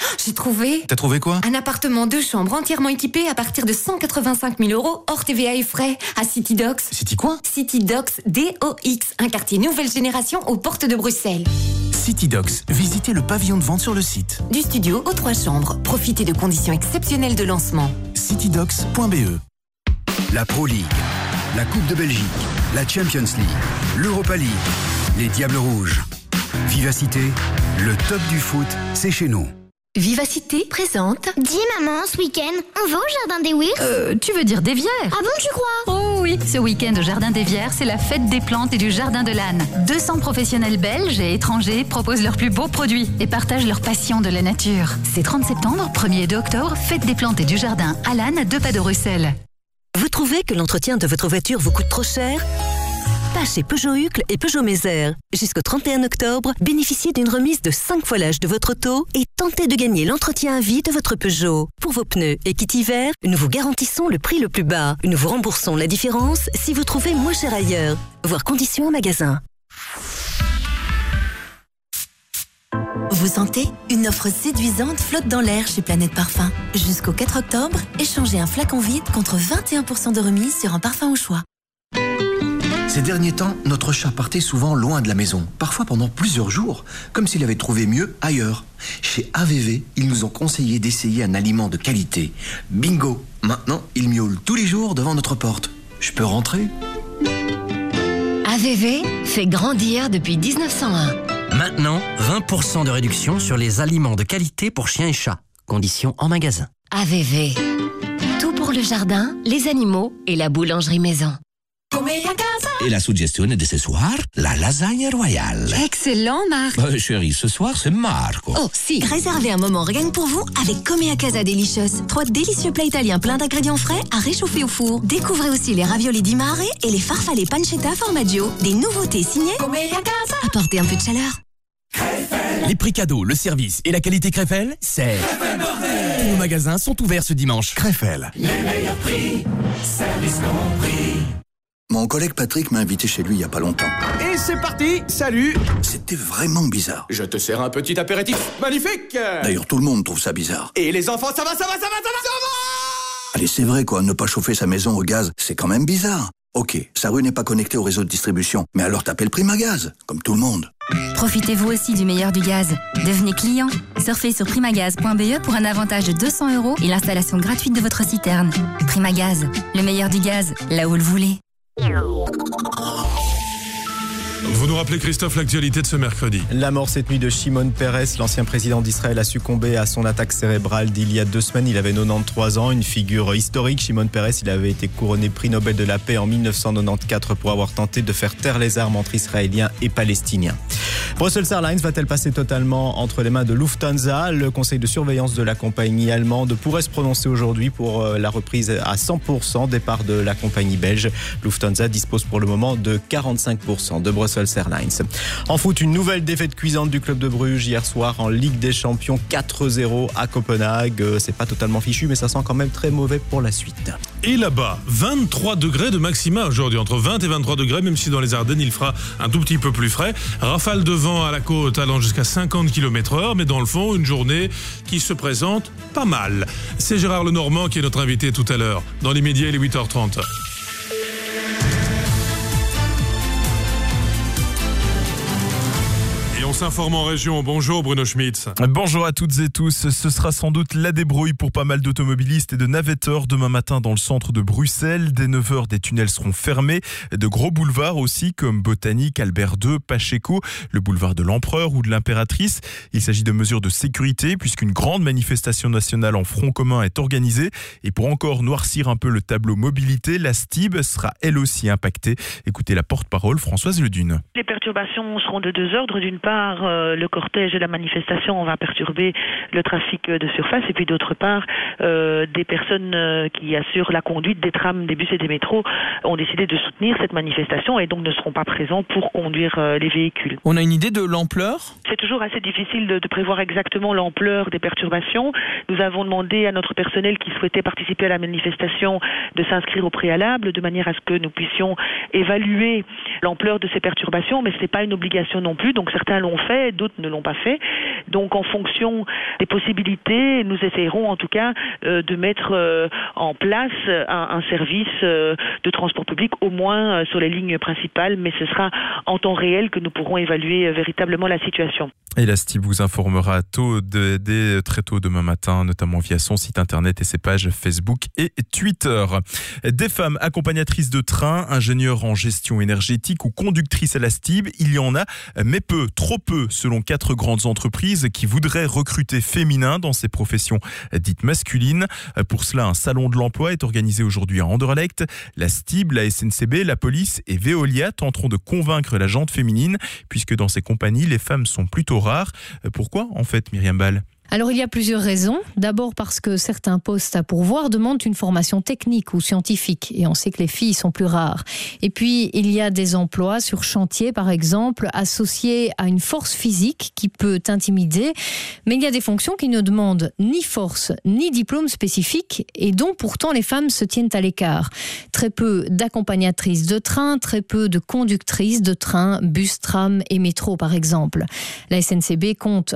J'ai trouvé. T'as trouvé quoi? Un appartement 2 chambres entièrement équipé à partir de 185 000 € hors TVA et frais à City Docks. City quoi? City Docks DOX, un quartier nouvelle génération aux portes de Bruxelles. City Docks, visitez le pavillon de vente sur le site. Du studio aux 3 chambres. Profitez de conditions exceptionnelles de lancement. citydocs.be. La Pro League, la Coupe de Belgique, la Champions League, l'Europa League, les Diables Rouges. Vivacité, le top du foot, c'est chez nous. Vivacité présente. Dis maman, ce week-end, on va au Jardin des Wirs? Tu veux dire des Vières? Ah bon, tu crois? Oh oui, ce week-end au Jardin des Vières, c'est la fête des plantes et du Jardin de l'Âne. 200 professionnels belges et étrangers proposent leurs plus beaux produits et partagent leur passion de la nature. C'est 30 septembre, 1er et 2 octobre, fête des plantes et du Jardin à l'Âne, à 2 pas de Bruxelles. Vous trouvez que l'entretien de votre voiture vous coûte trop cher? Pas chez Peugeot Hucle et Peugeot Mézère. Jusqu'au 31 octobre, bénéficiez d'une remise de 5 fois l'âge de votre auto et tentez de gagner l'entretien à vie de votre Peugeot. Pour vos pneus et kit hiver, nous vous garantissons le prix le plus bas. Nous vous remboursons la différence si vous trouvez moins cher ailleurs. Voir conditions en magasin. Vous sentez? Une offre séduisante flotte dans l'air chez Planète Parfum. Jusqu'au 4 octobre, échangez un flacon vide contre 21% de remise sur un parfum au choix. Ces derniers temps, notre chat partait souvent loin de la maison, parfois pendant plusieurs jours, comme s'il avait trouvé mieux ailleurs. Chez AVV, ils nous ont conseillé d'essayer un aliment de qualité. Bingo! Maintenant, il miaule tous les jours devant notre porte. Je peux rentrer? AVV fait grandir depuis 1901. Maintenant, 20% de réduction sur les aliments de qualité pour chiens et chats. Conditions en magasin. AVV. Tout pour le jardin, les animaux et la boulangerie maison. Et la suggestion de ce soir, la lasagne royale. Excellent, Marc. Chérie, ce soir, c'est Marco. Oh, si. Réservez un moment rien que pour vous avec Comea Casa Delicious. 3 délicieux plats italiens pleins d'ingrédients frais à réchauffer au four. Découvrez aussi les raviolis di mare et les farfalle pancetta formaggio. Des nouveautés signées Comea Casa. Apportez un peu de chaleur. Les prix cadeaux, le service et la qualité Krefel, c'est... Tous nos magasins sont ouverts ce dimanche. Krefel. Les meilleurs prix, service compris. Mon collègue Patrick m'a invité chez lui il y a pas longtemps. Et c'est parti, salut. C'était vraiment bizarre. Je te sers un petit apéritif magnifique. D'ailleurs, tout le monde trouve ça bizarre. Et les enfants, ça va. Allez, c'est vrai quoi, ne pas chauffer sa maison au gaz, c'est quand même bizarre. Ok, sa rue n'est pas connectée au réseau de distribution, mais alors t'appelles Primagaz, comme tout le monde. Profitez-vous aussi du meilleur du gaz. Devenez client. Surfez sur primagaz.be pour un avantage de 200 € et l'installation gratuite de votre citerne. Primagaz, le meilleur du gaz, là où vous le voulez. Vous nous rappelez, Christophe, l'actualité de ce mercredi. La mort cette nuit de Shimon Peres, l'ancien président d'Israël, a succombé à son attaque cérébrale d'il y a 2 semaines. Il avait 93 ans, une figure historique. Shimon Peres, il avait été couronné prix Nobel de la paix en 1994 pour avoir tenté de faire taire les armes entre Israéliens et Palestiniens. Brussels Airlines va-t-elle passer totalement entre les mains de Lufthansa? Le conseil de surveillance de la compagnie allemande pourrait se prononcer aujourd'hui pour la reprise à 100% départ de la compagnie belge. Lufthansa dispose pour le moment de 45% de Brussels Airlines. En foot, une nouvelle défaite cuisante du club de Bruges hier soir en Ligue des Champions, 4-0 à Copenhague. C'est pas totalement fichu, mais ça sent quand même très mauvais pour la suite. Et là-bas, 23 degrés de maxima aujourd'hui, entre 20 et 23 degrés, même si dans les Ardennes, il fera un tout petit peu plus frais. Rafale de vent à la côte allant jusqu'à 50 km/h, mais dans le fond, une journée qui se présente pas mal. C'est Gérard Lenormand qui est notre invité tout à l'heure. Dans les médias, il est 8h30. On s'informe en région. Bonjour Bruno Schmitz. Bonjour à toutes et tous. Ce sera sans doute la débrouille pour pas mal d'automobilistes et de navetteurs demain matin dans le centre de Bruxelles. Dès 9h, des tunnels seront fermés. De gros boulevards aussi comme Botanique, Albert II, Pacheco, le boulevard de l'Empereur ou de l'Impératrice. Il s'agit de mesures de sécurité puisqu'une grande manifestation nationale en front commun est organisée. Et pour encore noircir un peu le tableau mobilité, la STIB sera elle aussi impactée. Écoutez la porte-parole Françoise Ledune. Les perturbations seront de 2 ordres. D'une part, le cortège et la manifestation va perturber le trafic de surface et puis d'autre part des personnes qui assurent la conduite des trams, des bus et des métros ont décidé de soutenir cette manifestation et donc ne seront pas présents pour conduire les véhicules. On a une idée de l'ampleur ? C'est toujours assez difficile de prévoir exactement l'ampleur des perturbations. Nous avons demandé à notre personnel qui souhaitait participer à la manifestation de s'inscrire au préalable de manière à ce que nous puissions évaluer l'ampleur de ces perturbations, mais ce n'est pas une obligation non plus, donc certains l'ont l'ont fait, d'autres ne l'ont pas fait. Donc en fonction des possibilités, nous essayerons en tout cas de mettre en place un service de transport public, au moins sur les lignes principales, mais ce sera en temps réel que nous pourrons évaluer véritablement la situation. Et la STIB vous informera dès très tôt demain matin, notamment via son site internet et ses pages Facebook et Twitter. Des femmes accompagnatrices de train, ingénieurs en gestion énergétique ou conductrices à la STIB, il y en a, mais peu, trop peu, selon 4 grandes entreprises qui voudraient recruter féminin dans ces professions dites masculines. Pour cela, un salon de l'emploi est organisé aujourd'hui à Anderlecht. La STIB, la SNCB, la police et Veolia tenteront de convaincre la gente féminine, puisque dans ces compagnies, les femmes sont plutôt rares. Pourquoi, en fait, Myriam Ball ? Alors il y a plusieurs raisons. D'abord parce que certains postes à pourvoir demandent une formation technique ou scientifique et on sait que les filles sont plus rares. Et puis il y a des emplois sur chantier par exemple associés à une force physique qui peut intimider, mais il y a des fonctions qui ne demandent ni force ni diplôme spécifique et dont pourtant les femmes se tiennent à l'écart. Très peu d'accompagnatrices de train, très peu de conductrices de train, bus, tram et métro par exemple. La SNCB compte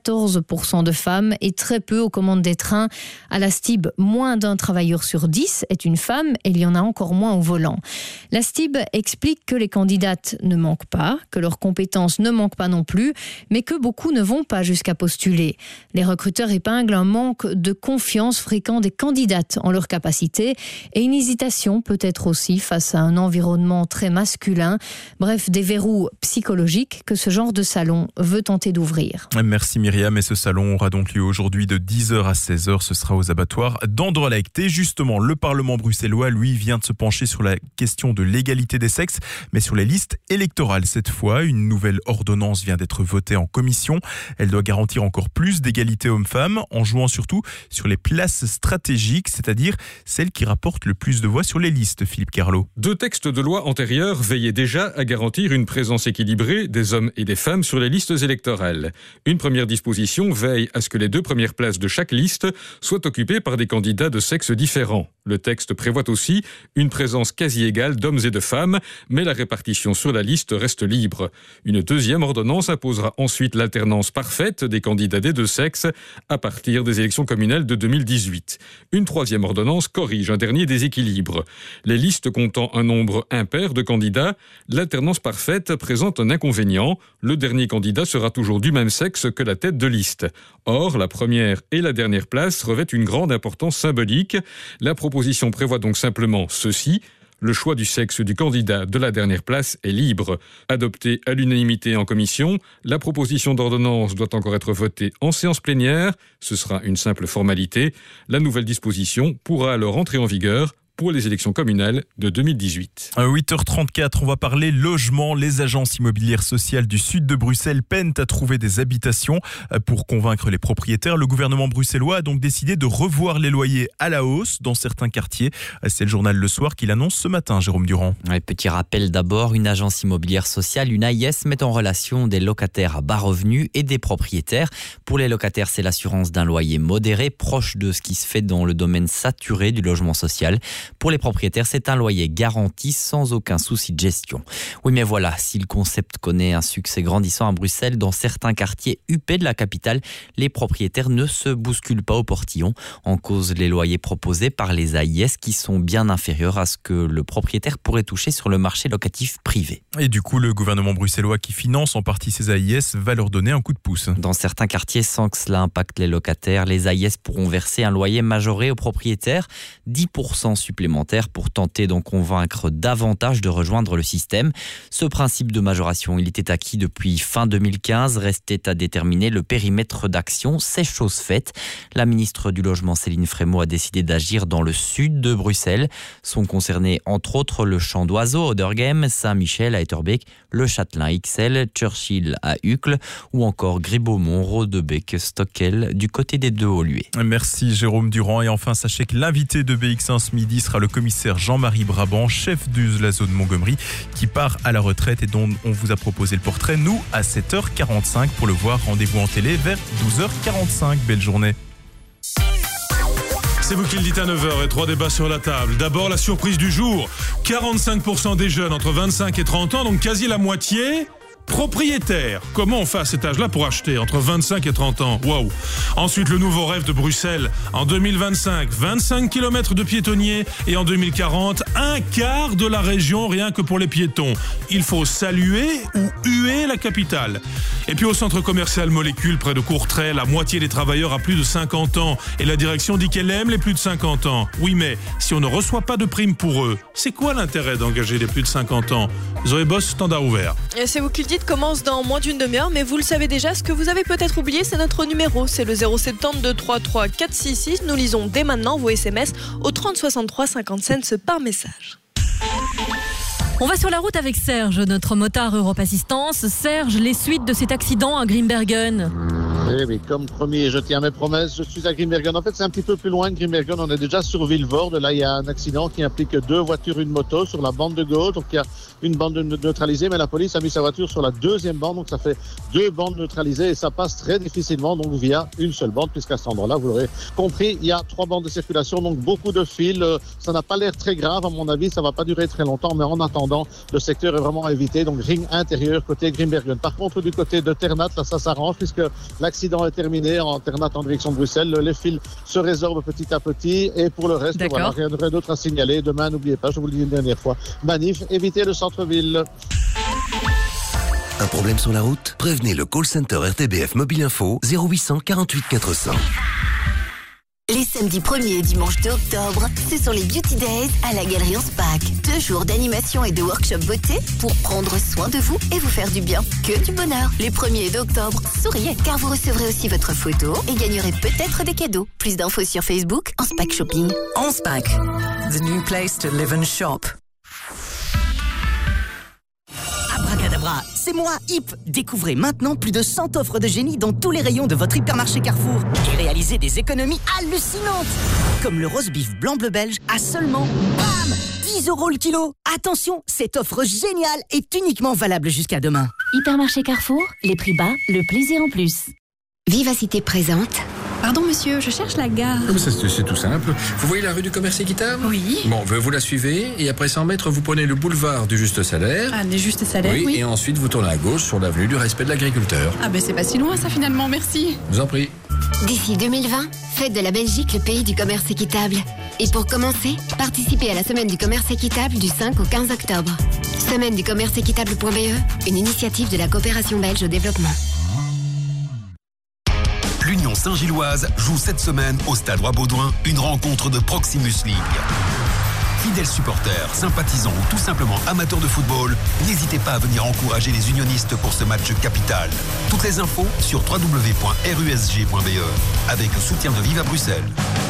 14% de femmes et très peu aux commandes des trains. À la STIB, moins d'un travailleur sur 10 est une femme et il y en a encore moins au volant. La STIB explique que les candidates ne manquent pas, que leurs compétences ne manquent pas non plus, mais que beaucoup ne vont pas jusqu'à postuler. Les recruteurs épinglent un manque de confiance fréquent des candidates en leurs capacités et une hésitation peut-être aussi face à un environnement très masculin. Bref, des verrous psychologiques que ce genre de salon veut tenter d'ouvrir. Merci Myriam, et ce salon aura donc lieu aujourd'hui de 10h à 16h. Ce sera aux abattoirs d'Anderlecht. Et justement, le Parlement bruxellois, lui, vient de se pencher sur la question de l'égalité des sexes, mais sur les listes électorales. Cette fois, une nouvelle ordonnance vient d'être votée en commission. Elle doit garantir encore plus d'égalité hommes-femmes, en jouant surtout sur les places stratégiques, c'est-à-dire celles qui rapportent le plus de voix sur les listes. Philippe Carlo. 2 textes de loi antérieurs veillaient déjà à garantir une présence équilibrée des hommes et des femmes sur les listes électorales. Une première disposition veille à ce que les 2 premières places de chaque liste soient occupées par des candidats de sexes différents. Le texte prévoit aussi une présence quasi égale d'hommes et de femmes, mais la répartition sur la liste reste libre. Une deuxième ordonnance imposera ensuite l'alternance parfaite des candidats des 2 sexes à partir des élections communales de 2018. Une troisième ordonnance corrige un dernier déséquilibre. Les listes comptant un nombre impair de candidats, l'alternance parfaite présente un inconvénient. Le dernier candidat sera toujours du même sexe que la tête de liste. Or, la première et la dernière place revêtent une grande importance symbolique. La proposition prévoit donc simplement ceci. Le choix du sexe du candidat de la dernière place est libre. Adoptée à l'unanimité en commission, la proposition d'ordonnance doit encore être votée en séance plénière. Ce sera une simple formalité. La nouvelle disposition pourra alors entrer en vigueur pour les élections communales de 2018. À 8h34, on va parler logement. Les agences immobilières sociales du sud de Bruxelles peinent à trouver des habitations. Pour convaincre les propriétaires, le gouvernement bruxellois a donc décidé de revoir les loyers à la hausse dans certains quartiers. C'est le journal Le Soir qui l'annonce ce matin, Jérôme Durand. Ouais, petit rappel d'abord, une agence immobilière sociale, une AIS, met en relation des locataires à bas revenus et des propriétaires. Pour les locataires, c'est l'assurance d'un loyer modéré, proche de ce qui se fait dans le domaine saturé du logement social. Pour les propriétaires, c'est un loyer garanti sans aucun souci de gestion. Oui, mais voilà, si le concept connaît un succès grandissant à Bruxelles, dans certains quartiers huppés de la capitale, les propriétaires ne se bousculent pas au portillon. En cause, les loyers proposés par les AIS qui sont bien inférieurs à ce que le propriétaire pourrait toucher sur le marché locatif privé. Et du coup, le gouvernement bruxellois qui finance en partie ces AIS va leur donner un coup de pouce. Dans certains quartiers, sans que cela impacte les locataires, les AIS pourront verser un loyer majoré aux propriétaires, 10% supplémentaire pour tenter d'en convaincre davantage de rejoindre le système. Ce principe de majoration, il était acquis depuis fin 2015, restait à déterminer le périmètre d'action. C'est chose faite. La ministre du Logement, Céline Frémaux, a décidé d'agir dans le sud de Bruxelles. Sont concernés entre autres le Champ d'Oiseau, Oderghem, Saint-Michel à Etterbeek, le Châtelain XL, Churchill à Uccle ou encore Gribaumont, Rodebeek, Stockel du côté des 2 Hauts-Luets. Merci Jérôme Durand. Et enfin, sachez que l'invité de BX1 ce midi sera le commissaire Jean-Marie Brabant, chef de la zone Montgomery, qui part à la retraite et dont on vous a proposé le portrait, nous, à 7h45. Pour le voir, rendez-vous en télé vers 12h45. Belle journée. C'est vous qui le dites à 9h et 3 débats sur la table. D'abord, la surprise du jour. 45% des jeunes entre 25 et 30 ans, donc quasi la moitié, Propriétaire, comment on fait à cet âge-là pour acheter entre 25 et 30 ans? Waouh. Ensuite, le nouveau rêve de Bruxelles. En 2025, 25 km de piétonniers et en 2040, un quart de la région rien que pour les piétons. Il faut saluer ou huer la capitale. Et puis au centre commercial Molécule, près de Courtrai, la moitié des travailleurs a plus de 50 ans et la direction dit qu'elle aime les plus de 50 ans. Oui, mais si on ne reçoit pas de prime pour eux, c'est quoi l'intérêt d'engager les plus de 50 ans? Zoé Boss, standard ouvert. Et c'est vous qui le dites, commence dans moins d'une demi-heure, mais vous le savez déjà, ce que vous avez peut-être oublié, c'est notre numéro, c'est le 072 33 466. Nous lisons dès maintenant vos SMS au 30 63 50 cents par message. On va sur la route avec Serge, notre motard Europe Assistance. Serge, les suites de cet accident à Grimbergen. Eh oui, comme promis, je tiens mes promesses, je suis à Grimbergen. En fait, c'est un petit peu plus loin de Grimbergen, on est déjà sur Vilvoorde. Là, il y a un accident qui implique 2 voitures, une moto sur la bande de gauche. Donc, il y a une bande neutralisée, mais la police a mis sa voiture sur la deuxième bande. Donc, ça fait 2 bandes neutralisées et ça passe très difficilement, donc via une seule bande, puisqu'à cet endroit-là, vous l'aurez compris, il y a 3 bandes de circulation, donc beaucoup de fils. Ça n'a pas l'air très grave, à mon avis, ça va pas durer très longtemps, mais en attendant, le secteur est vraiment à éviter. Donc, ring intérieur côté Grimbergen. Par contre, du côté de Ternat, là, ça s'arrange, puisque l'accident est terminé en Ternat en direction de Bruxelles. Les fils se résorbent petit à petit et pour le reste, voilà, rien d'autre à signaler. Demain, n'oubliez pas, je vous le dis une dernière fois, manif, évitez le centre-ville. Un problème sur la route? Prévenez le call center RTBF Mobile Info 0800 48 400. Les samedis 1er et dimanche 2 octobre, ce sont les Beauty Days à la Galerie Anspach. 2 jours d'animation et de workshop beauté pour prendre soin de vous et vous faire du bien. Que du bonheur. Les 1er et 2 octobre, souriez car vous recevrez aussi votre photo et gagnerez peut-être des cadeaux. Plus d'infos sur Facebook, Anspach Shopping. Anspach, the new place to live and shop. Abracadabra, c'est moi, Hip. Découvrez maintenant plus de 100 offres de génie dans tous les rayons de votre hypermarché Carrefour et réalisez des économies hallucinantes. Comme le roast beef blanc-bleu belge à seulement, bam, 10 € le kilo. Attention, cette offre géniale est uniquement valable jusqu'à demain. Hypermarché Carrefour, les prix bas, le plaisir en plus. Vivacité présente. Pardon monsieur, je cherche la gare. C'est tout simple. Vous voyez la rue du commerce équitable? Oui. Bon, vous la suivez et après 100 mètres, vous prenez le boulevard du Juste Salaire. Ah, du Juste Salaire, oui. Et ensuite, vous tournez à gauche sur l'avenue du Respect de l'Agriculteur. Ah ben c'est pas si loin ça finalement, merci. Je vous en prie. D'ici 2020, faites de la Belgique le pays du commerce équitable. Et pour commencer, participez à la semaine du commerce équitable du 5 au 15 octobre. Semaine du commerce équitable.be, une initiative de la coopération belge au développement. L'Union Saint-Gilloise joue cette semaine au Stade Roi-Baudouin une rencontre de Proximus League. Fidèles supporters, sympathisants ou tout simplement amateurs de football, n'hésitez pas à venir encourager les unionistes pour ce match capital. Toutes les infos sur www.rusg.be avec le soutien de Viva Bruxelles.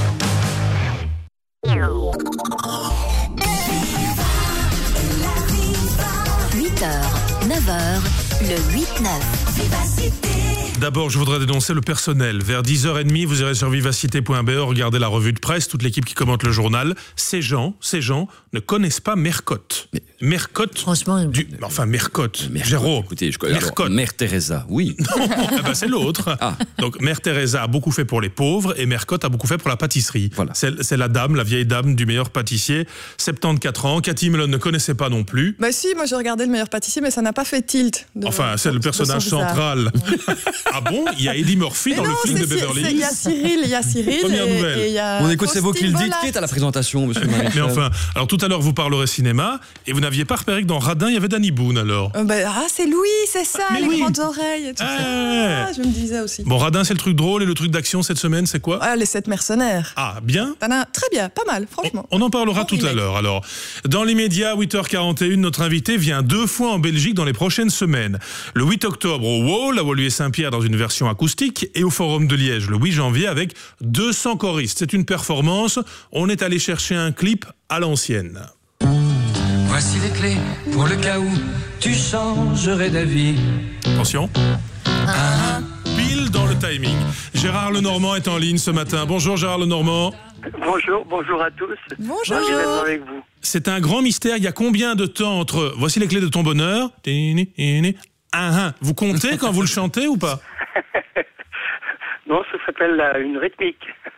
8h, 9h, le 8-9. D'abord, je voudrais dénoncer le personnel. Vers 10h30, vous irez sur vivacité.be, regardez la revue de presse, toute l'équipe qui commente le journal. Ces gens ne connaissent pas Mercotte. Mercotte. Franchement. Mercotte. Jérôme. Écoutez, Mercotte. Mère Teresa, oui. C'est l'autre. Ah. Donc, Mère Teresa a beaucoup fait pour les pauvres et Mercotte a beaucoup fait pour la pâtisserie. Voilà. C'est la vieille dame du meilleur pâtissier. 74 ans. Cathy Melon ne connaissait pas non plus. Bah si, moi j'ai regardé le meilleur pâtissier, mais ça n'a pas fait tilt. C'est le personnage central. Ah bon? Il y a Eddie Murphy dans le film de Beverly Hills. Il y a Cyril. Première nouvelle. Et on écoute, c'est vous qui le dites. Qui est à la présentation, monsieur Maréchal? Mais enfin, alors tout à l'heure, vous parlerez cinéma, et vous n'aviez pas repéré que dans Radin, il y avait Danny Boone, alors. C'est Louis, c'est ça, grandes oreilles et tout ça. Je me disais aussi. Bon, Radin, c'est le truc drôle, et le truc d'action cette semaine, c'est quoi? Les 7 mercenaires. Ah, bien. Très bien, pas mal, franchement. On en parlera tout à l'heure, alors. Dans l'immédiat, 8h41, notre invité vient 2 fois en Belgique dans les prochaines semaines. Le 8 octobre au Wall, à Woluwe-Saint-Pierre, dans une version acoustique, et au Forum de Liège le 8 janvier avec 200 choristes. C'est une performance. On est allé chercher un clip à l'ancienne. Voici les clés pour le cas où tu changerais d'avis. Attention. Pile dans le timing. Gérard Lenormand est en ligne ce matin. Bonjour Gérard Lenormand. Bonjour à tous. Bonjour. Moi, je vais être avec vous. C'est un grand mystère. Il y a combien de temps entre Voici les clés de ton bonheur? Vous comptez quand vous le chantez ou pas? Non, ça s'appelle une rythmique.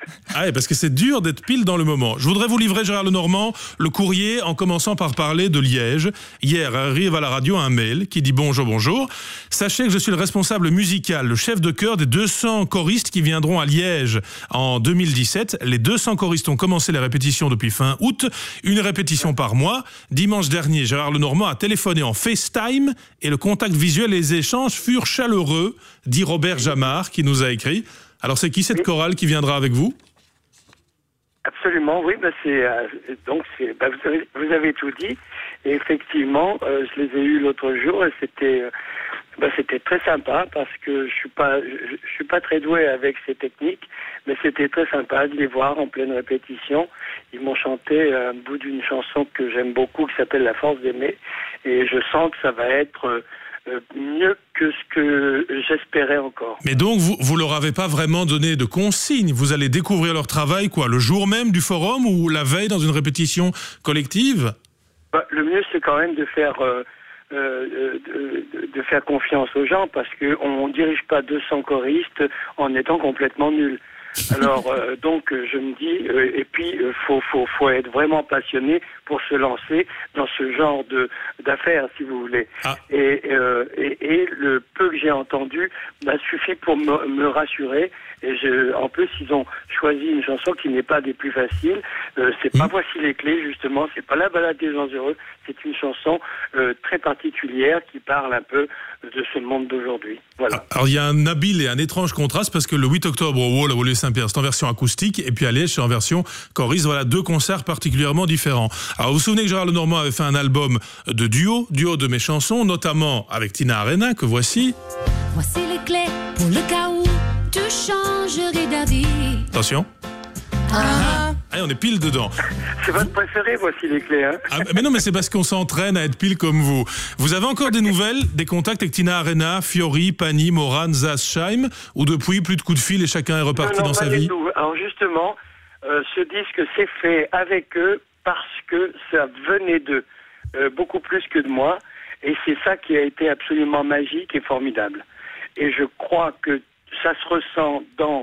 Ah ouais, parce que c'est dur d'être pile dans le moment. Je voudrais vous livrer, Gérard Lenormand, le courrier en commençant par parler de Liège. Hier arrive à la radio un mail qui dit bonjour. Sachez que je suis le responsable musical, le chef de chœur des 200 choristes qui viendront à Liège en 2017. Les 200 choristes ont commencé les répétitions depuis fin août. Une répétition par mois. Dimanche dernier, Gérard Lenormand a téléphoné en FaceTime et le contact visuel et les échanges furent chaleureux, dit Robert Jamard qui nous a écrit. Alors c'est qui cette chorale qui viendra avec vous ? Absolument, oui. Vous avez tout dit. Et effectivement, je les ai eus l'autre jour et c'était très sympa parce que je suis pas très doué avec ces techniques, mais c'était très sympa de les voir en pleine répétition. Ils m'ont chanté un bout d'une chanson que j'aime beaucoup qui s'appelle La Force d'aimer et je sens que ça va être mieux que ce que j'espérais encore. Mais donc, vous leur avez pas vraiment donné de consignes. Vous allez découvrir leur travail, le jour même du forum ou la veille dans une répétition collective ? Le mieux, c'est quand même de faire confiance aux gens parce qu'on ne dirige pas 200 choristes en étant complètement nul. Alors, donc, je me dis, et puis, faut être vraiment passionné pour se lancer dans ce genre d'affaires, si vous voulez. Ah. Et le peu que j'ai entendu suffit pour me rassurer. Et en plus, ils ont choisi une chanson qui n'est pas des plus faciles. C'est pas Voici les clés, justement. C'est pas La balade des gens heureux. C'est une chanson très particulière qui parle un peu de ce monde d'aujourd'hui. Voilà. Alors, il y a un habile et un étrange contraste parce que le 8 octobre au Wall à Woluwe-Saint-Pierre, c'est en version acoustique et puis à Liège, c'est en version choriste. Voilà, deux concerts particulièrement différents. Alors, vous vous souvenez que Gérard Lenormand avait fait un album de duo de mes chansons, notamment avec Tina Arena, que voici. Voici les clés pour le cas où tu changerais d'avis. Attention. Allez, on est pile dedans. C'est votre préféré, Voici les clés. Hein mais non, mais c'est parce qu'on s'entraîne à être pile comme vous. Vous avez encore des nouvelles, des contacts avec Tina Arena, Fiori, Pani, Moran, Zasheim, ou depuis plus de coups de fil et chacun est reparti dans sa vie? Tout. Alors justement, ce disque s'est fait avec eux parce que ça venait d'eux, beaucoup plus que de moi, et c'est ça qui a été absolument magique et formidable. Et je crois que ça se ressent dans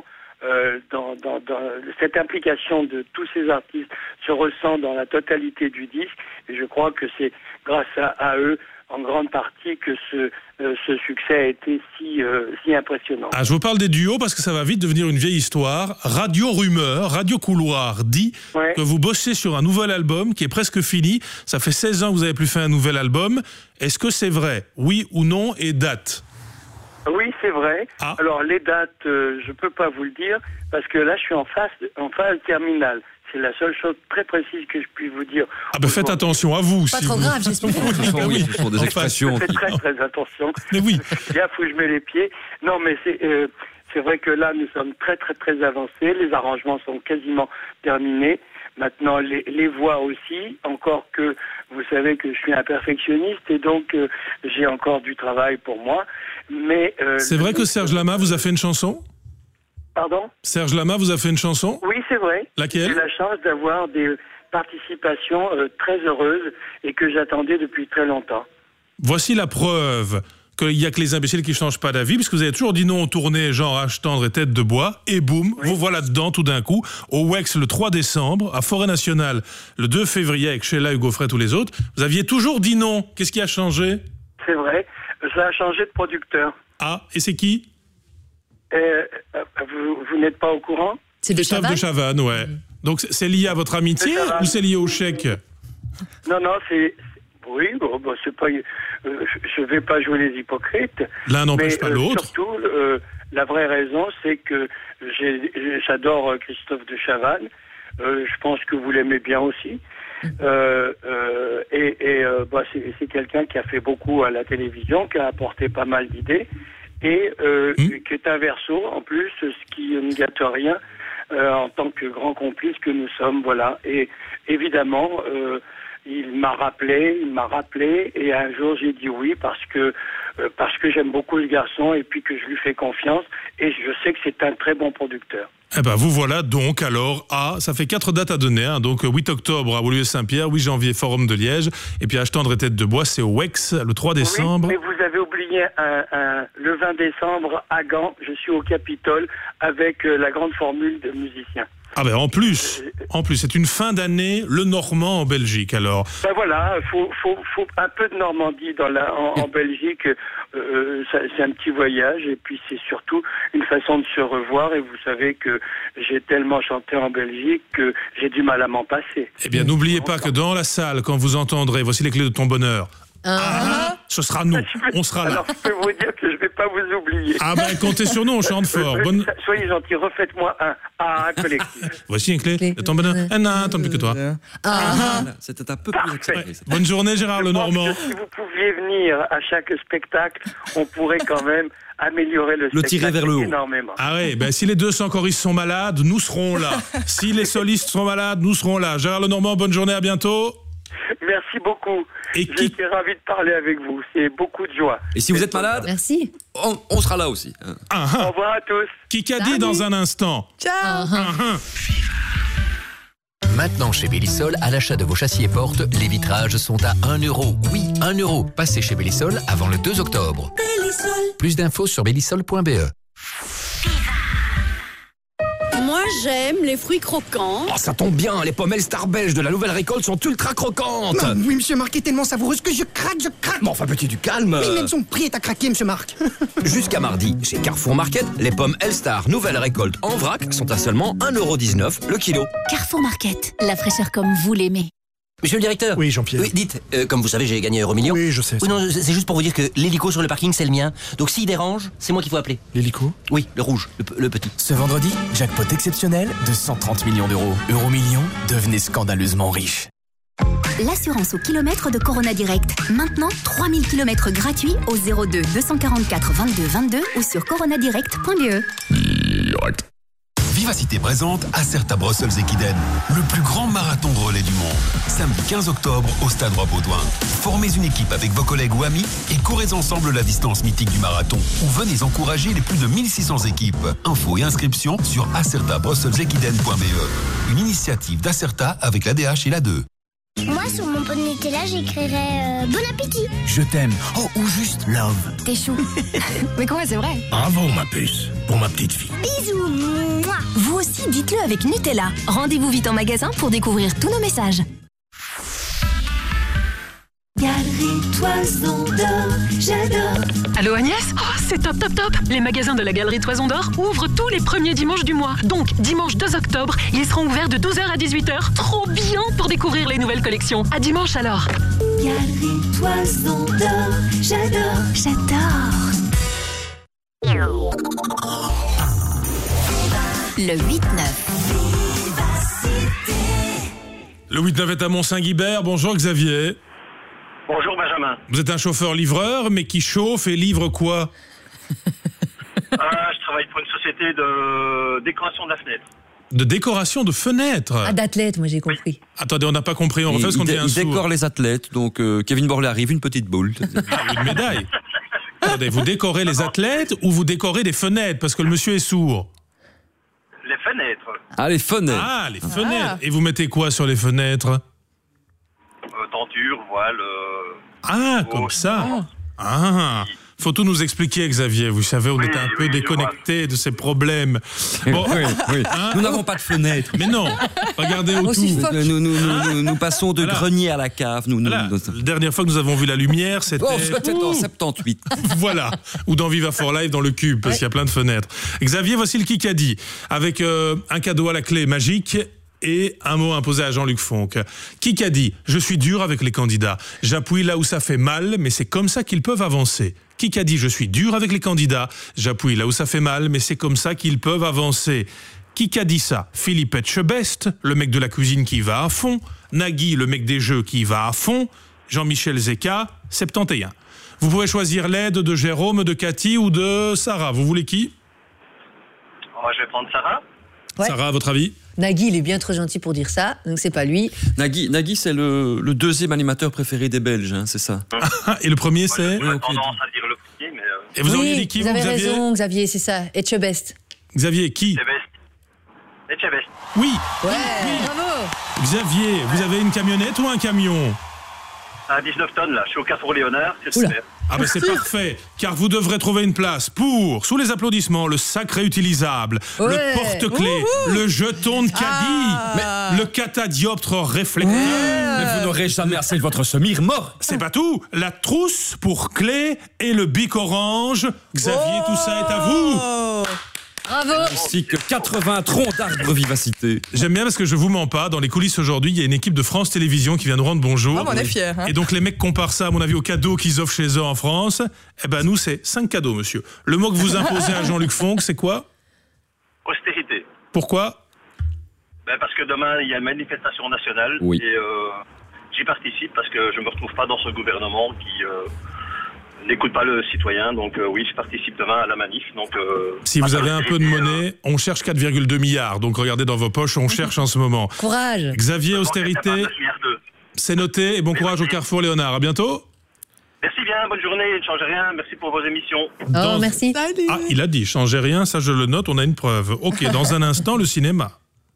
cette implication de tous ces artistes se ressent dans la totalité du disque et je crois que c'est grâce à eux en grande partie que ce succès a été si impressionnant. Je vous parle des duos parce que ça va vite devenir une vieille histoire. Radio Rumeur, Radio Couloir dit que vous bossez sur un nouvel album qui est presque fini. Ça fait 16 ans que vous n'avez plus fait un nouvel album. Est-ce que c'est vrai? Oui ou non? Et date? Oui, c'est vrai. Alors, les dates, je peux pas vous le dire, parce que là, je suis en phase terminale. C'est la seule chose très précise que je puis vous dire. Faites attention à vous. Pas trop grave, j'espère. Ce sont des expressions. Faites très attention. Mais oui. Gaffe où je mets les pieds. Non, mais c'est vrai que là, nous sommes très avancés. Les arrangements sont quasiment terminés. Maintenant, les voix aussi, encore que vous savez que je suis un perfectionniste et donc j'ai encore du travail pour moi. Mais c'est vrai que Serge Lama vous a fait une chanson? Pardon? Serge Lama vous a fait une chanson? Oui, c'est vrai. Laquelle? J'ai la chance d'avoir des participations très heureuses et que j'attendais depuis très longtemps. Voici la preuve qu'il n'y a que les imbéciles qui ne changent pas d'avis, parce que vous avez toujours dit non aux tournées genre Âge tendre et Tête de bois, et boum, vous voilà dedans tout d'un coup, au WEX le 3 décembre, à Forêt Nationale le 2 février avec Sheila, Hugo Frey, tous les autres. Vous aviez toujours dit non. Qu'est-ce qui a changé? C'est vrai, ça a changé de producteur. Et c'est qui? Vous n'êtes pas au courant? C'est de Chavannes. De Chavannes, ouais. Donc c'est lié à votre amitié ou c'est lié au chèque? Non, c'est... Oui, c'est pas... je vais pas jouer les hypocrites. L'un n'empêche pas l'autre. Surtout, la vraie raison, c'est que j'adore Christophe de Chavannes. Je pense que vous l'aimez bien aussi. C'est quelqu'un qui a fait beaucoup à la télévision, qui a apporté pas mal d'idées, et qui est un verso, en plus, ce qui ne gâte rien en tant que grand complice que nous sommes. Voilà. Et évidemment... il m'a rappelé, et un jour j'ai dit oui parce que j'aime beaucoup ce garçon et puis que je lui fais confiance et je sais que c'est un très bon producteur. Vous voilà donc alors ça fait 4 dates à donner, donc 8 octobre à Woluwe-Saint-Pierre, 8 janvier Forum de Liège, et puis Âge tendre et Tête de bois, c'est au WEX le 3 décembre. Oui, mais vous avez oublié le 20 décembre à Gand, je suis au Capitole avec la grande formule de musiciens. Ah ben en plus, c'est une fin d'année, le Normand en Belgique alors. Ben voilà, faut un peu de Normandie en Belgique. C'est un petit voyage et puis c'est surtout une façon de se revoir. Et vous savez que j'ai tellement chanté en Belgique que j'ai du mal à m'en passer. Eh bien, n'oubliez pas que dans la salle, quand vous entendrez, voici les clés de ton bonheur. Ce sera nous, on sera là. Alors je peux vous dire que je vais pas vous oublier. Ah ben comptez sur nous, on chante fort. Soyez gentils, refaites-moi un collectif. Voici une clé de ton bonheur. Non, tant plus que toi. C'était un peu plus accepté. Bonne journée Gérard Lenormand. Si vous pouviez venir à chaque spectacle, on pourrait quand même améliorer le spectacle tirer vers le haut. Énormément. Ah oui, ben si les 200 choristes sont malades, nous serons là. Si les solistes sont malades, nous serons là. Gérard Lenormand, bonne journée, à bientôt. Merci beaucoup. J'étais ravi de parler avec vous. C'est beaucoup de joie. Et si vous êtes malade, merci. On sera là aussi. Au revoir à tous. Kikadi dans un instant. Ciao. Maintenant chez Bellisol, à l'achat de vos châssis et portes, les vitrages sont à 1 euro. Oui, 1 euro. Passez chez Bellisol avant le 2 octobre. Bellisol. Plus d'infos sur bellisol.be. Moi, j'aime les fruits croquants. Oh, ça tombe bien, les pommes Elstar belges de la nouvelle récolte sont ultra croquantes. Oui, monsieur Marc est tellement savoureuse que je craque. Bon, enfin, petit du calme. Mais même son prix est à craquer, monsieur Marc. Jusqu'à mardi, chez Carrefour Market, les pommes Elstar nouvelle récolte en vrac sont à seulement 1,19€ le kilo. Carrefour Market, la fraîcheur comme vous l'aimez. Monsieur le directeur. Oui, Jean-Pierre. Oui, dites, comme vous savez, j'ai gagné Euromillions. Oui, je sais. Oui, non, c'est juste pour vous dire que l'hélico sur le parking, c'est le mien. Donc s'il dérange, c'est moi qu'il faut appeler. L'hélico ? Oui, le rouge, le petit. Ce vendredi, jackpot exceptionnel de 130 millions d'euros. Euromillions, devenez scandaleusement riche. L'assurance au kilomètre de Corona Direct. Maintenant, 3000 km gratuits au 02 244 22 22 ou sur coronadirect.be. Direct. Vivacité présente Acerta Brussels Equiden, le plus grand marathon relais du monde. Samedi 15 octobre au Stade Roi-Baudouin. Formez une équipe avec vos collègues ou amis et courez ensemble la distance mythique du marathon. Ou venez encourager les plus de 1600 équipes. Infos et inscriptions sur acertabrusselsequiden.be. Une initiative d'Acerta avec l'ADH et l'A2. Moi, sur mon pot de Nutella, j'écrirais bon appétit. Je t'aime. Oh, ou juste love. T'es chou. Mais quoi, c'est vrai. Bravo, ma puce. Pour ma petite fille. Bisous. Mouah. Vous aussi, dites-le avec Nutella. Rendez-vous vite en magasin pour découvrir tous nos messages. Galerie Toison d'Or, j'adore. Allô Agnès ? Oh, c'est top. Les magasins de la Galerie Toison d'Or ouvrent tous les premiers dimanches du mois. Donc, dimanche 2 octobre, ils seront ouverts de 12h à 18h. Trop bien pour découvrir les nouvelles collections. À dimanche alors. Galerie Toison d'Or, j'adore. Le 8-9. Le 8-9 est à Mont-Saint-Guibert. Bonjour Xavier. Bonjour Benjamin. Vous êtes un chauffeur-livreur, mais qui chauffe et livre quoi ? Je travaille pour une société de décoration de la fenêtre. De décoration de fenêtres ? Ah, d'athlète, moi j'ai compris. Attendez, on n'a pas compris, on refait parce qu'on devient un sourd. Il décore les athlètes, donc Kevin Borlée arrive, une petite boule. Une médaille. Attendez, vous décorez les athlètes ou vous décorez des fenêtres parce que le monsieur est sourd ? Les fenêtres. Ah, les fenêtres. Ah, les fenêtres. Et vous mettez quoi sur les fenêtres ? Tenture, voile. Ah, comme ça. Ah. Faut tout nous expliquer, Xavier. Vous savez, on est un peu déconnecté de ces problèmes. Bon, oui. Hein, nous n'avons pas de fenêtre. Mais non. Regardez autour. Nous passons de grenier à la cave. La dernière fois que nous avons vu la lumière, c'était en 78. Voilà. Ou dans Viva for Life, dans le Cube, parce qu'il y a plein de fenêtres. Xavier, voici le Kikadi. Avec un cadeau à la clé magique et un mot imposé à Jean-Luc Fonck. Kikadi, je suis dur avec les candidats. J'appuie là où ça fait mal, mais c'est comme ça qu'ils peuvent avancer. Kikadi, je suis dur avec les candidats. J'appuie là où ça fait mal, mais c'est comme ça qu'ils peuvent avancer. Qui a dit ça ? Philippe Etchebest, le mec de la cuisine qui va à fond. Nagui, le mec des jeux qui va à fond. Jean-Michel Zeka, 71. Vous pouvez choisir l'aide de Jérôme, de Cathy ou de Sarah. Vous voulez qui ? Je vais prendre Sarah. Ouais. Sarah, à votre avis ? Nagui, il est bien trop gentil pour dire ça, donc c'est pas lui. Nagui, c'est le deuxième animateur préféré des Belges, hein, c'est ça. Et le premier, c'est ? J'aurais tendance à dire le premier, mais... Et vous auriez dit qui, vous avez Xavier ? raison, Xavier, c'est ça. Etchebest. Xavier, qui ? Etchebest. Oui. Ouais, oui. bravo. Xavier, vous avez une camionnette ou un camion ? À 19 tonnes, là. Je suis au Carrefour Léonard. C'est super. Ah ben c'est parfait, car vous devrez trouver une place pour, sous les applaudissements, le sac réutilisable, le porte-clés, le jeton de caddie, le catadioptre réflecteur. Mais vous n'aurez jamais assez de votre semi-remorque. C'est pas tout, la trousse pour clé et le bic orange. Xavier, tout ça est à vous. Bravo. Ainsi que 80 troncs d'arbres vivacité. J'aime bien parce que je vous mens pas, dans les coulisses aujourd'hui, il y a une équipe de France Télévisions qui vient nous rendre bonjour. On est fiers. Hein. Et donc les mecs comparent ça, à mon avis, aux cadeaux qu'ils offrent chez eux en France. Eh ben nous, c'est 5 cadeaux, monsieur. Le mot que vous imposez à Jean-Luc Fonck, c'est quoi? Austérité. Pourquoi? Parce que demain, il y a une manifestation nationale. Oui. Et j'y participe parce que je me retrouve pas dans ce gouvernement qui... n'écoute pas le citoyen, donc oui, je participe demain à la manif. Donc, si vous avez un peu de monnaie, on cherche 4,2 milliards. Donc regardez dans vos poches, on cherche en ce moment. Courage. Xavier, austérité, c'est noté et bon courage au Carrefour Léonard. À bientôt. Merci bien, bonne journée, ne changez rien, merci pour vos émissions. Merci. Ah, il a dit, changez rien, ça je le note, on a une preuve. Ok, dans un instant, le cinéma.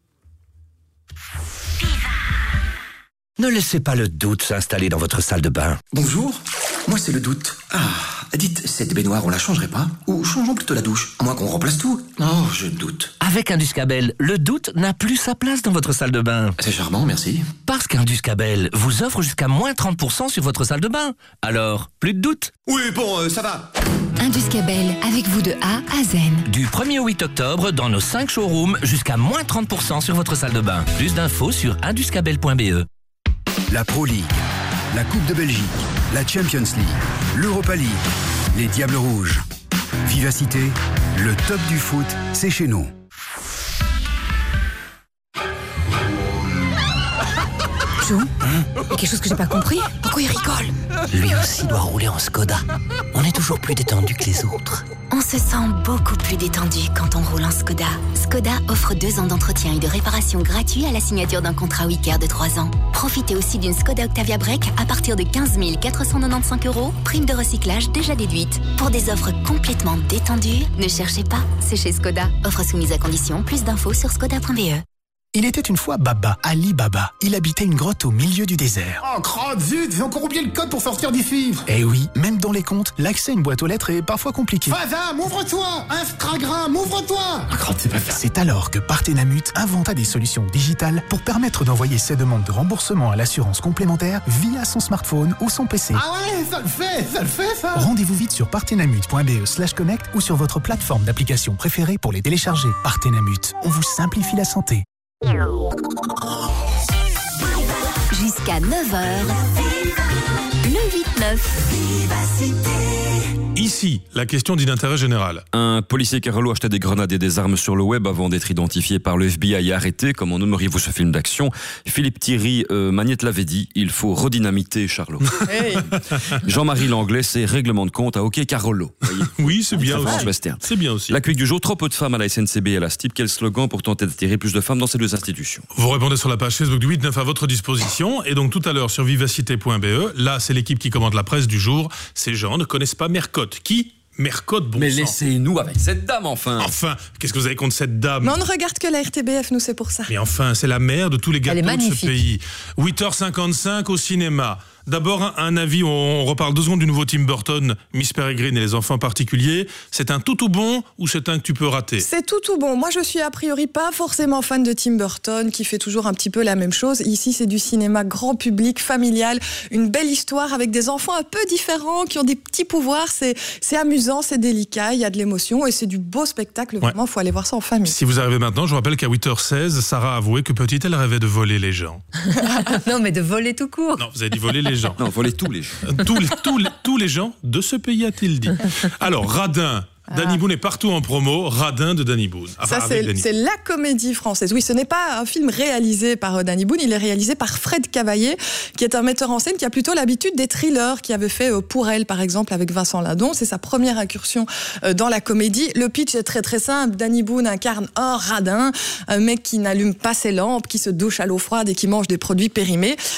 Ne laissez pas le doute s'installer dans votre salle de bain. Bonjour, moi c'est le doute. Dites, cette baignoire, on la changerait pas? Ou changeons plutôt la douche, à moins qu'on remplace tout? Oh, je doute. Avec Induscabel, le doute n'a plus sa place dans votre salle de bain. C'est charmant, merci. Parce qu'Induscabel vous offre jusqu'à moins 30% sur votre salle de bain. Alors, plus de doute. Oui, bon, ça va. Induscabel, avec vous de A à Z. Du 1er au 8 octobre, dans nos 5 showrooms, jusqu'à moins 30% sur votre salle de bain. Plus d'infos sur induscabel.be. La Pro League, la Coupe de Belgique, la Champions League, l'Europa League, les Diables Rouges. Vivacité, le top du foot, c'est chez nous. Joe, il y a quelque chose que j'ai pas compris. Pourquoi il rigole? Lui aussi doit rouler en Skoda. On est toujours plus détendu que les autres. On se sent beaucoup plus détendu quand on roule en Skoda. Skoda offre 2 ans d'entretien et de réparation gratuits à la signature d'un contrat Wicker de 3 ans. Profitez aussi d'une Skoda Octavia Break à partir de 15 495 €, prime de recyclage déjà déduite. Pour des offres complètement détendues, ne cherchez pas, c'est chez Skoda. Offre soumise à condition, plus d'infos sur skoda.be. Il était une fois Baba, Ali Baba. Il habitait une grotte au milieu du désert. Oh, crotte, zut, j'ai encore oublié le code pour sortir du FIV. Eh oui, même dans les comptes, l'accès à une boîte aux lettres est parfois compliqué. Fazam, ouvre-toi! Instagram, ouvre-toi! Oh, crotte, c'est pas fait. C'est alors que Partenamut inventa des solutions digitales pour permettre d'envoyer ses demandes de remboursement à l'assurance complémentaire via son smartphone ou son PC. Ah ouais, ça le fait ça! Rendez-vous vite sur partenamut.be/connect ou sur votre plateforme d'application préférée pour les télécharger. Partenamut, on vous simplifie la santé. Jusqu'à 9h, le 8-9. Ici, la question dit d'intérêt général. Un policier Carolo achetait des grenades et des armes sur le web avant d'être identifié par le FBI et arrêté. Comment nommeriez-vous ce film d'action? Philippe Thierry Magnette l'avait dit, il faut redynamiter Charlot. Hey. Jean-Marie Langlais, c'est règlement de compte à OK Carolo. Oui, c'est bien aussi. C'est bien aussi. La cuite du jour, trop peu de femmes à la SNCB et à la STIP. Quel slogan pour tenter d'attirer plus de femmes dans ces deux institutions? Vous répondez sur la page Facebook du 8-9 à votre disposition. Et donc tout à l'heure sur vivacité.be, là c'est l'équipe qui commande la presse du jour. Ces gens ne connaissent pas Mercotte. Qui? Mercotte, bon sang. Mais laissez-nous avec cette dame, enfin. Enfin, qu'est-ce que vous avez contre cette dame? Mais on ne regarde que la RTBF, nous, c'est pour ça. Mais enfin, c'est la mère de tous les gâteaux de ce pays. 8h55 au cinéma. D'abord, un avis, on reparle 2 secondes du nouveau Tim Burton, Miss Peregrine et les enfants particuliers. C'est un tout bon ou c'est un que tu peux rater? C'est tout bon. Moi, je suis a priori pas forcément fan de Tim Burton, qui fait toujours un petit peu la même chose. Ici, c'est du cinéma grand public, familial, une belle histoire avec des enfants un peu différents, qui ont des petits pouvoirs. C'est amusant, c'est délicat, il y a de l'émotion et c'est du beau spectacle. Vraiment, faut aller voir ça en famille. Si vous arrivez maintenant, je vous rappelle qu'à 8h16, Sarah a avoué que petite, elle rêvait de voler les gens. Non, mais de voler tout court. Non, vous avez dit voler les gens. Non, voler tous les gens. tous les gens de ce pays, a-t-il dit. Alors, Radin. Danny Boone est partout en promo, Radin de Danny Boone. Enfin, ça, c'est la comédie française. Oui, ce n'est pas un film réalisé par Danny Boone, il est réalisé par Fred Cavaillé, qui est un metteur en scène qui a plutôt l'habitude des thrillers, qui avait fait Pour elle, par exemple, avec Vincent Ladon. C'est sa première incursion dans la comédie. Le pitch est très très simple. Danny Boone incarne un radin, un mec qui n'allume pas ses lampes, qui se douche à l'eau froide et qui mange des produits périmés.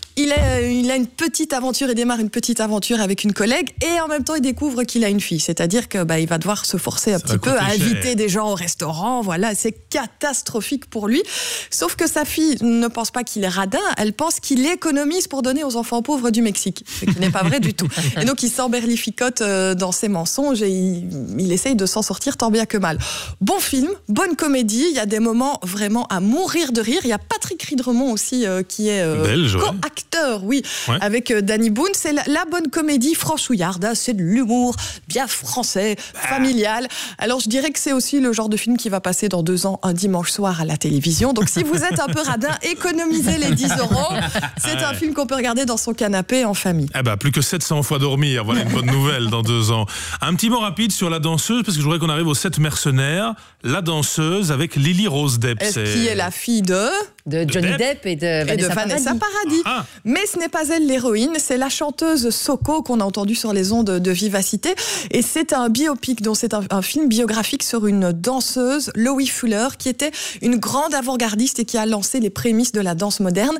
Il a une petite aventure, il démarre une petite aventure avec une collègue et en même temps il découvre qu'il a une fille. C'est-à-dire que il va devoir se forcer un petit peu à inviter des gens au restaurant. Voilà, c'est catastrophique pour lui. Sauf que sa fille ne pense pas qu'il est radin, elle pense qu'il économise pour donner aux enfants pauvres du Mexique. Ce qui n'est pas vrai du tout. Et donc il s'emberlificote dans ses mensonges et il essaye de s'en sortir tant bien que mal. Bon film, bonne comédie, il y a des moments vraiment à mourir de rire. Il y a Patrick Ridremont aussi qui est belge, co-acteur, oui, avec Danny Boone. C'est la bonne comédie franchouillarde, hein, c'est de l'humour bien français, familial. Alors je dirais que c'est aussi le genre de film qui va passer dans 2 ans un dimanche soir à la télévision. Donc si vous êtes un peu radin, économisez les 10 €. C'est un film qu'on peut regarder dans son canapé en famille. Plus que 700 fois dormir, voilà une bonne nouvelle dans 2 ans. Un petit mot rapide sur La Danseuse, parce que je voudrais qu'on arrive aux 7 mercenaires. La Danseuse avec Lily Rose Depp. Qui est la fille de Johnny Depp et de Vanessa Paradis. Mais ce n'est pas elle l'héroïne, c'est la chanteuse Soko qu'on a entendue sur les ondes de Vivacité. Et c'est un biopic, donc c'est un film biographique sur une danseuse, Loie Fuller, qui était une grande avant-gardiste et qui a lancé les prémices de la danse moderne.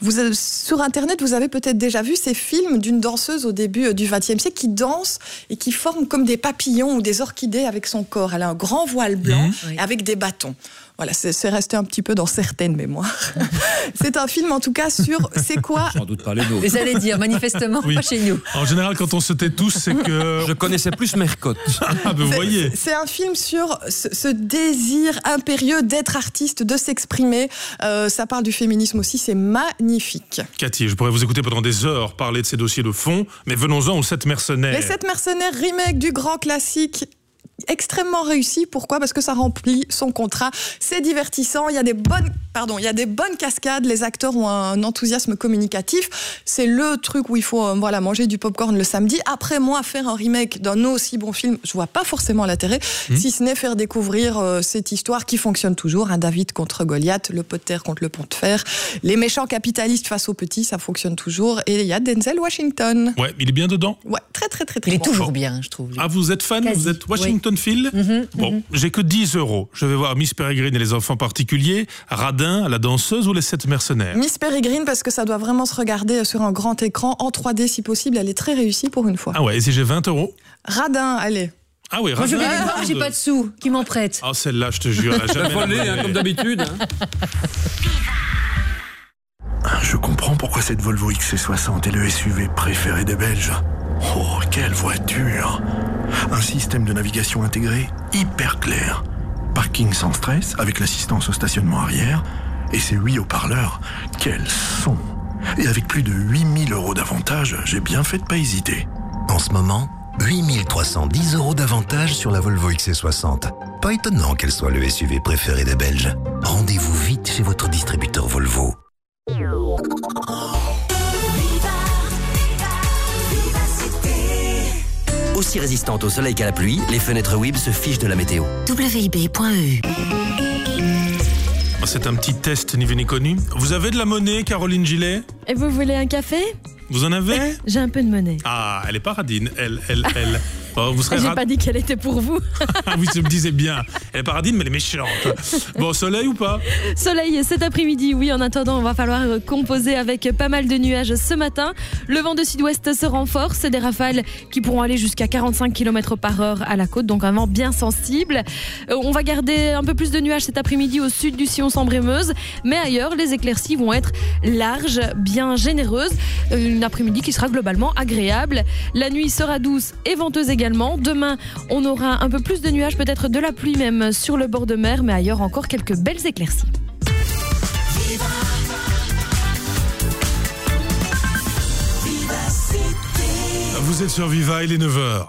Sur Internet, vous avez peut-être déjà vu ces films d'une danseuse au début du XXe siècle qui danse et qui forme comme des papillons ou des orchidées avec son corps. Elle a un grand voile blanc avec des bâtons. Voilà, c'est resté un petit peu dans certaines mémoires. C'est un film en tout cas sur c'est quoi. Sans doute pas les nôtres. Vous allez dire manifestement pas chez nous. En général, quand on se tait tous, c'est que je connaissais plus Mercotte. Vous voyez. C'est un film sur ce désir impérieux d'être artiste, de s'exprimer. Ça parle du féminisme aussi, c'est magnifique. Cathy, je pourrais vous écouter pendant des heures parler de ces dossiers de fond, mais venons-en aux 7 mercenaires. Les 7 mercenaires, remake du grand classique. Extrêmement réussi. Pourquoi ? Parce que ça remplit son contrat. C'est divertissant. Il y a des bonnes cascades. Les acteurs ont un enthousiasme communicatif. C'est le truc où il faut manger du popcorn le samedi. Après, moi, faire un remake d'un aussi bon film, je vois pas forcément l'intérêt. Si ce n'est faire découvrir cette histoire qui fonctionne toujours. Un David contre Goliath, le pot de terre contre le pont de fer. Les méchants capitalistes face aux petits, ça fonctionne toujours. Et il y a Denzel Washington. Ouais, il est bien dedans. Ouais, très très très très. Il est bon. toujours bien, je trouve. Ah, vous êtes fan ? Vous êtes Washington Phil ? Bon, j'ai que 10 €. Je vais voir Miss Peregrine et les enfants particuliers, Radin, La Danseuse ou les 7 mercenaires. Miss Peregrine, parce que ça doit vraiment se regarder sur un grand écran, en 3D si possible. Elle est très réussie pour une fois. Ah ouais, et si j'ai 20 €? Radin, allez. Ah oui, Radin. Moi, je vais les voir, mais j'ai pas de sous. Qui m'en prête? Ah, celle-là, je te jure, elle a jamais volé, comme d'habitude. Je comprends pourquoi cette Volvo XC60 est le SUV préféré des Belges. Oh, quelle voiture! Un système de navigation intégré hyper clair. Parking sans stress avec l'assistance au stationnement arrière. Et ces 8 haut-parleurs, quel son! Et avec plus de 8 000 € d'avantages, j'ai bien fait de pas hésiter. En ce moment, 8 310 € d'avantages sur la Volvo XC60. Pas étonnant qu'elle soit le SUV préféré des Belges. Rendez-vous vite chez votre distributeur Volvo. Aussi résistante au soleil qu'à la pluie, les fenêtres WIB se fichent de la météo. WIB.eu. C'est un petit test ni vu ni connu. Vous avez de la monnaie, Caroline Gillet? Et vous voulez un café? Vous en avez? J'ai un peu de monnaie. Ah, elle est paradine. Elle. Oh, vous serez J'ai pas dit qu'elle était pour vous. Oui, je me disais bien. Elle est paradine, mais elle est méchante. Bon, soleil ou pas? Soleil cet après-midi, oui. En attendant, on va falloir composer avec pas mal de nuages ce matin. Le vent de sud-ouest se renforce. Des rafales qui pourront aller jusqu'à 45 km/h à la côte, donc un vent bien sensible. On va garder un peu plus de nuages cet après-midi au sud du sillon Sambre-et-Meuse. Mais ailleurs, les éclaircies vont être larges, bien généreuses. Une après-midi qui sera globalement agréable. La nuit sera douce et venteuse également. Demain, on aura un peu plus de nuages, peut-être de la pluie même sur le bord de mer, mais ailleurs encore quelques belles éclaircies. Vous êtes sur Viva, il est 9h.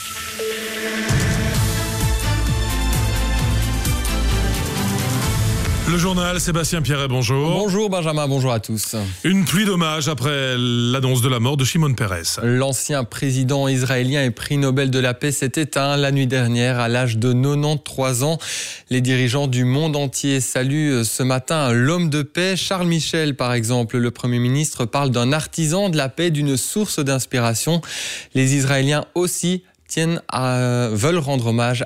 Le journal, Sébastien Pierret, bonjour. Bonjour Benjamin, bonjour à tous. Une pluie d'hommages après l'annonce de la mort de Shimon Peres. L'ancien président israélien et prix Nobel de la paix s'est éteint la nuit dernière à l'âge de 93 ans. Les dirigeants du monde entier saluent ce matin l'homme de paix. Charles Michel, par exemple, le Premier ministre, parle d'un artisan de la paix, d'une source d'inspiration. Les Israéliens aussi veulent rendre hommage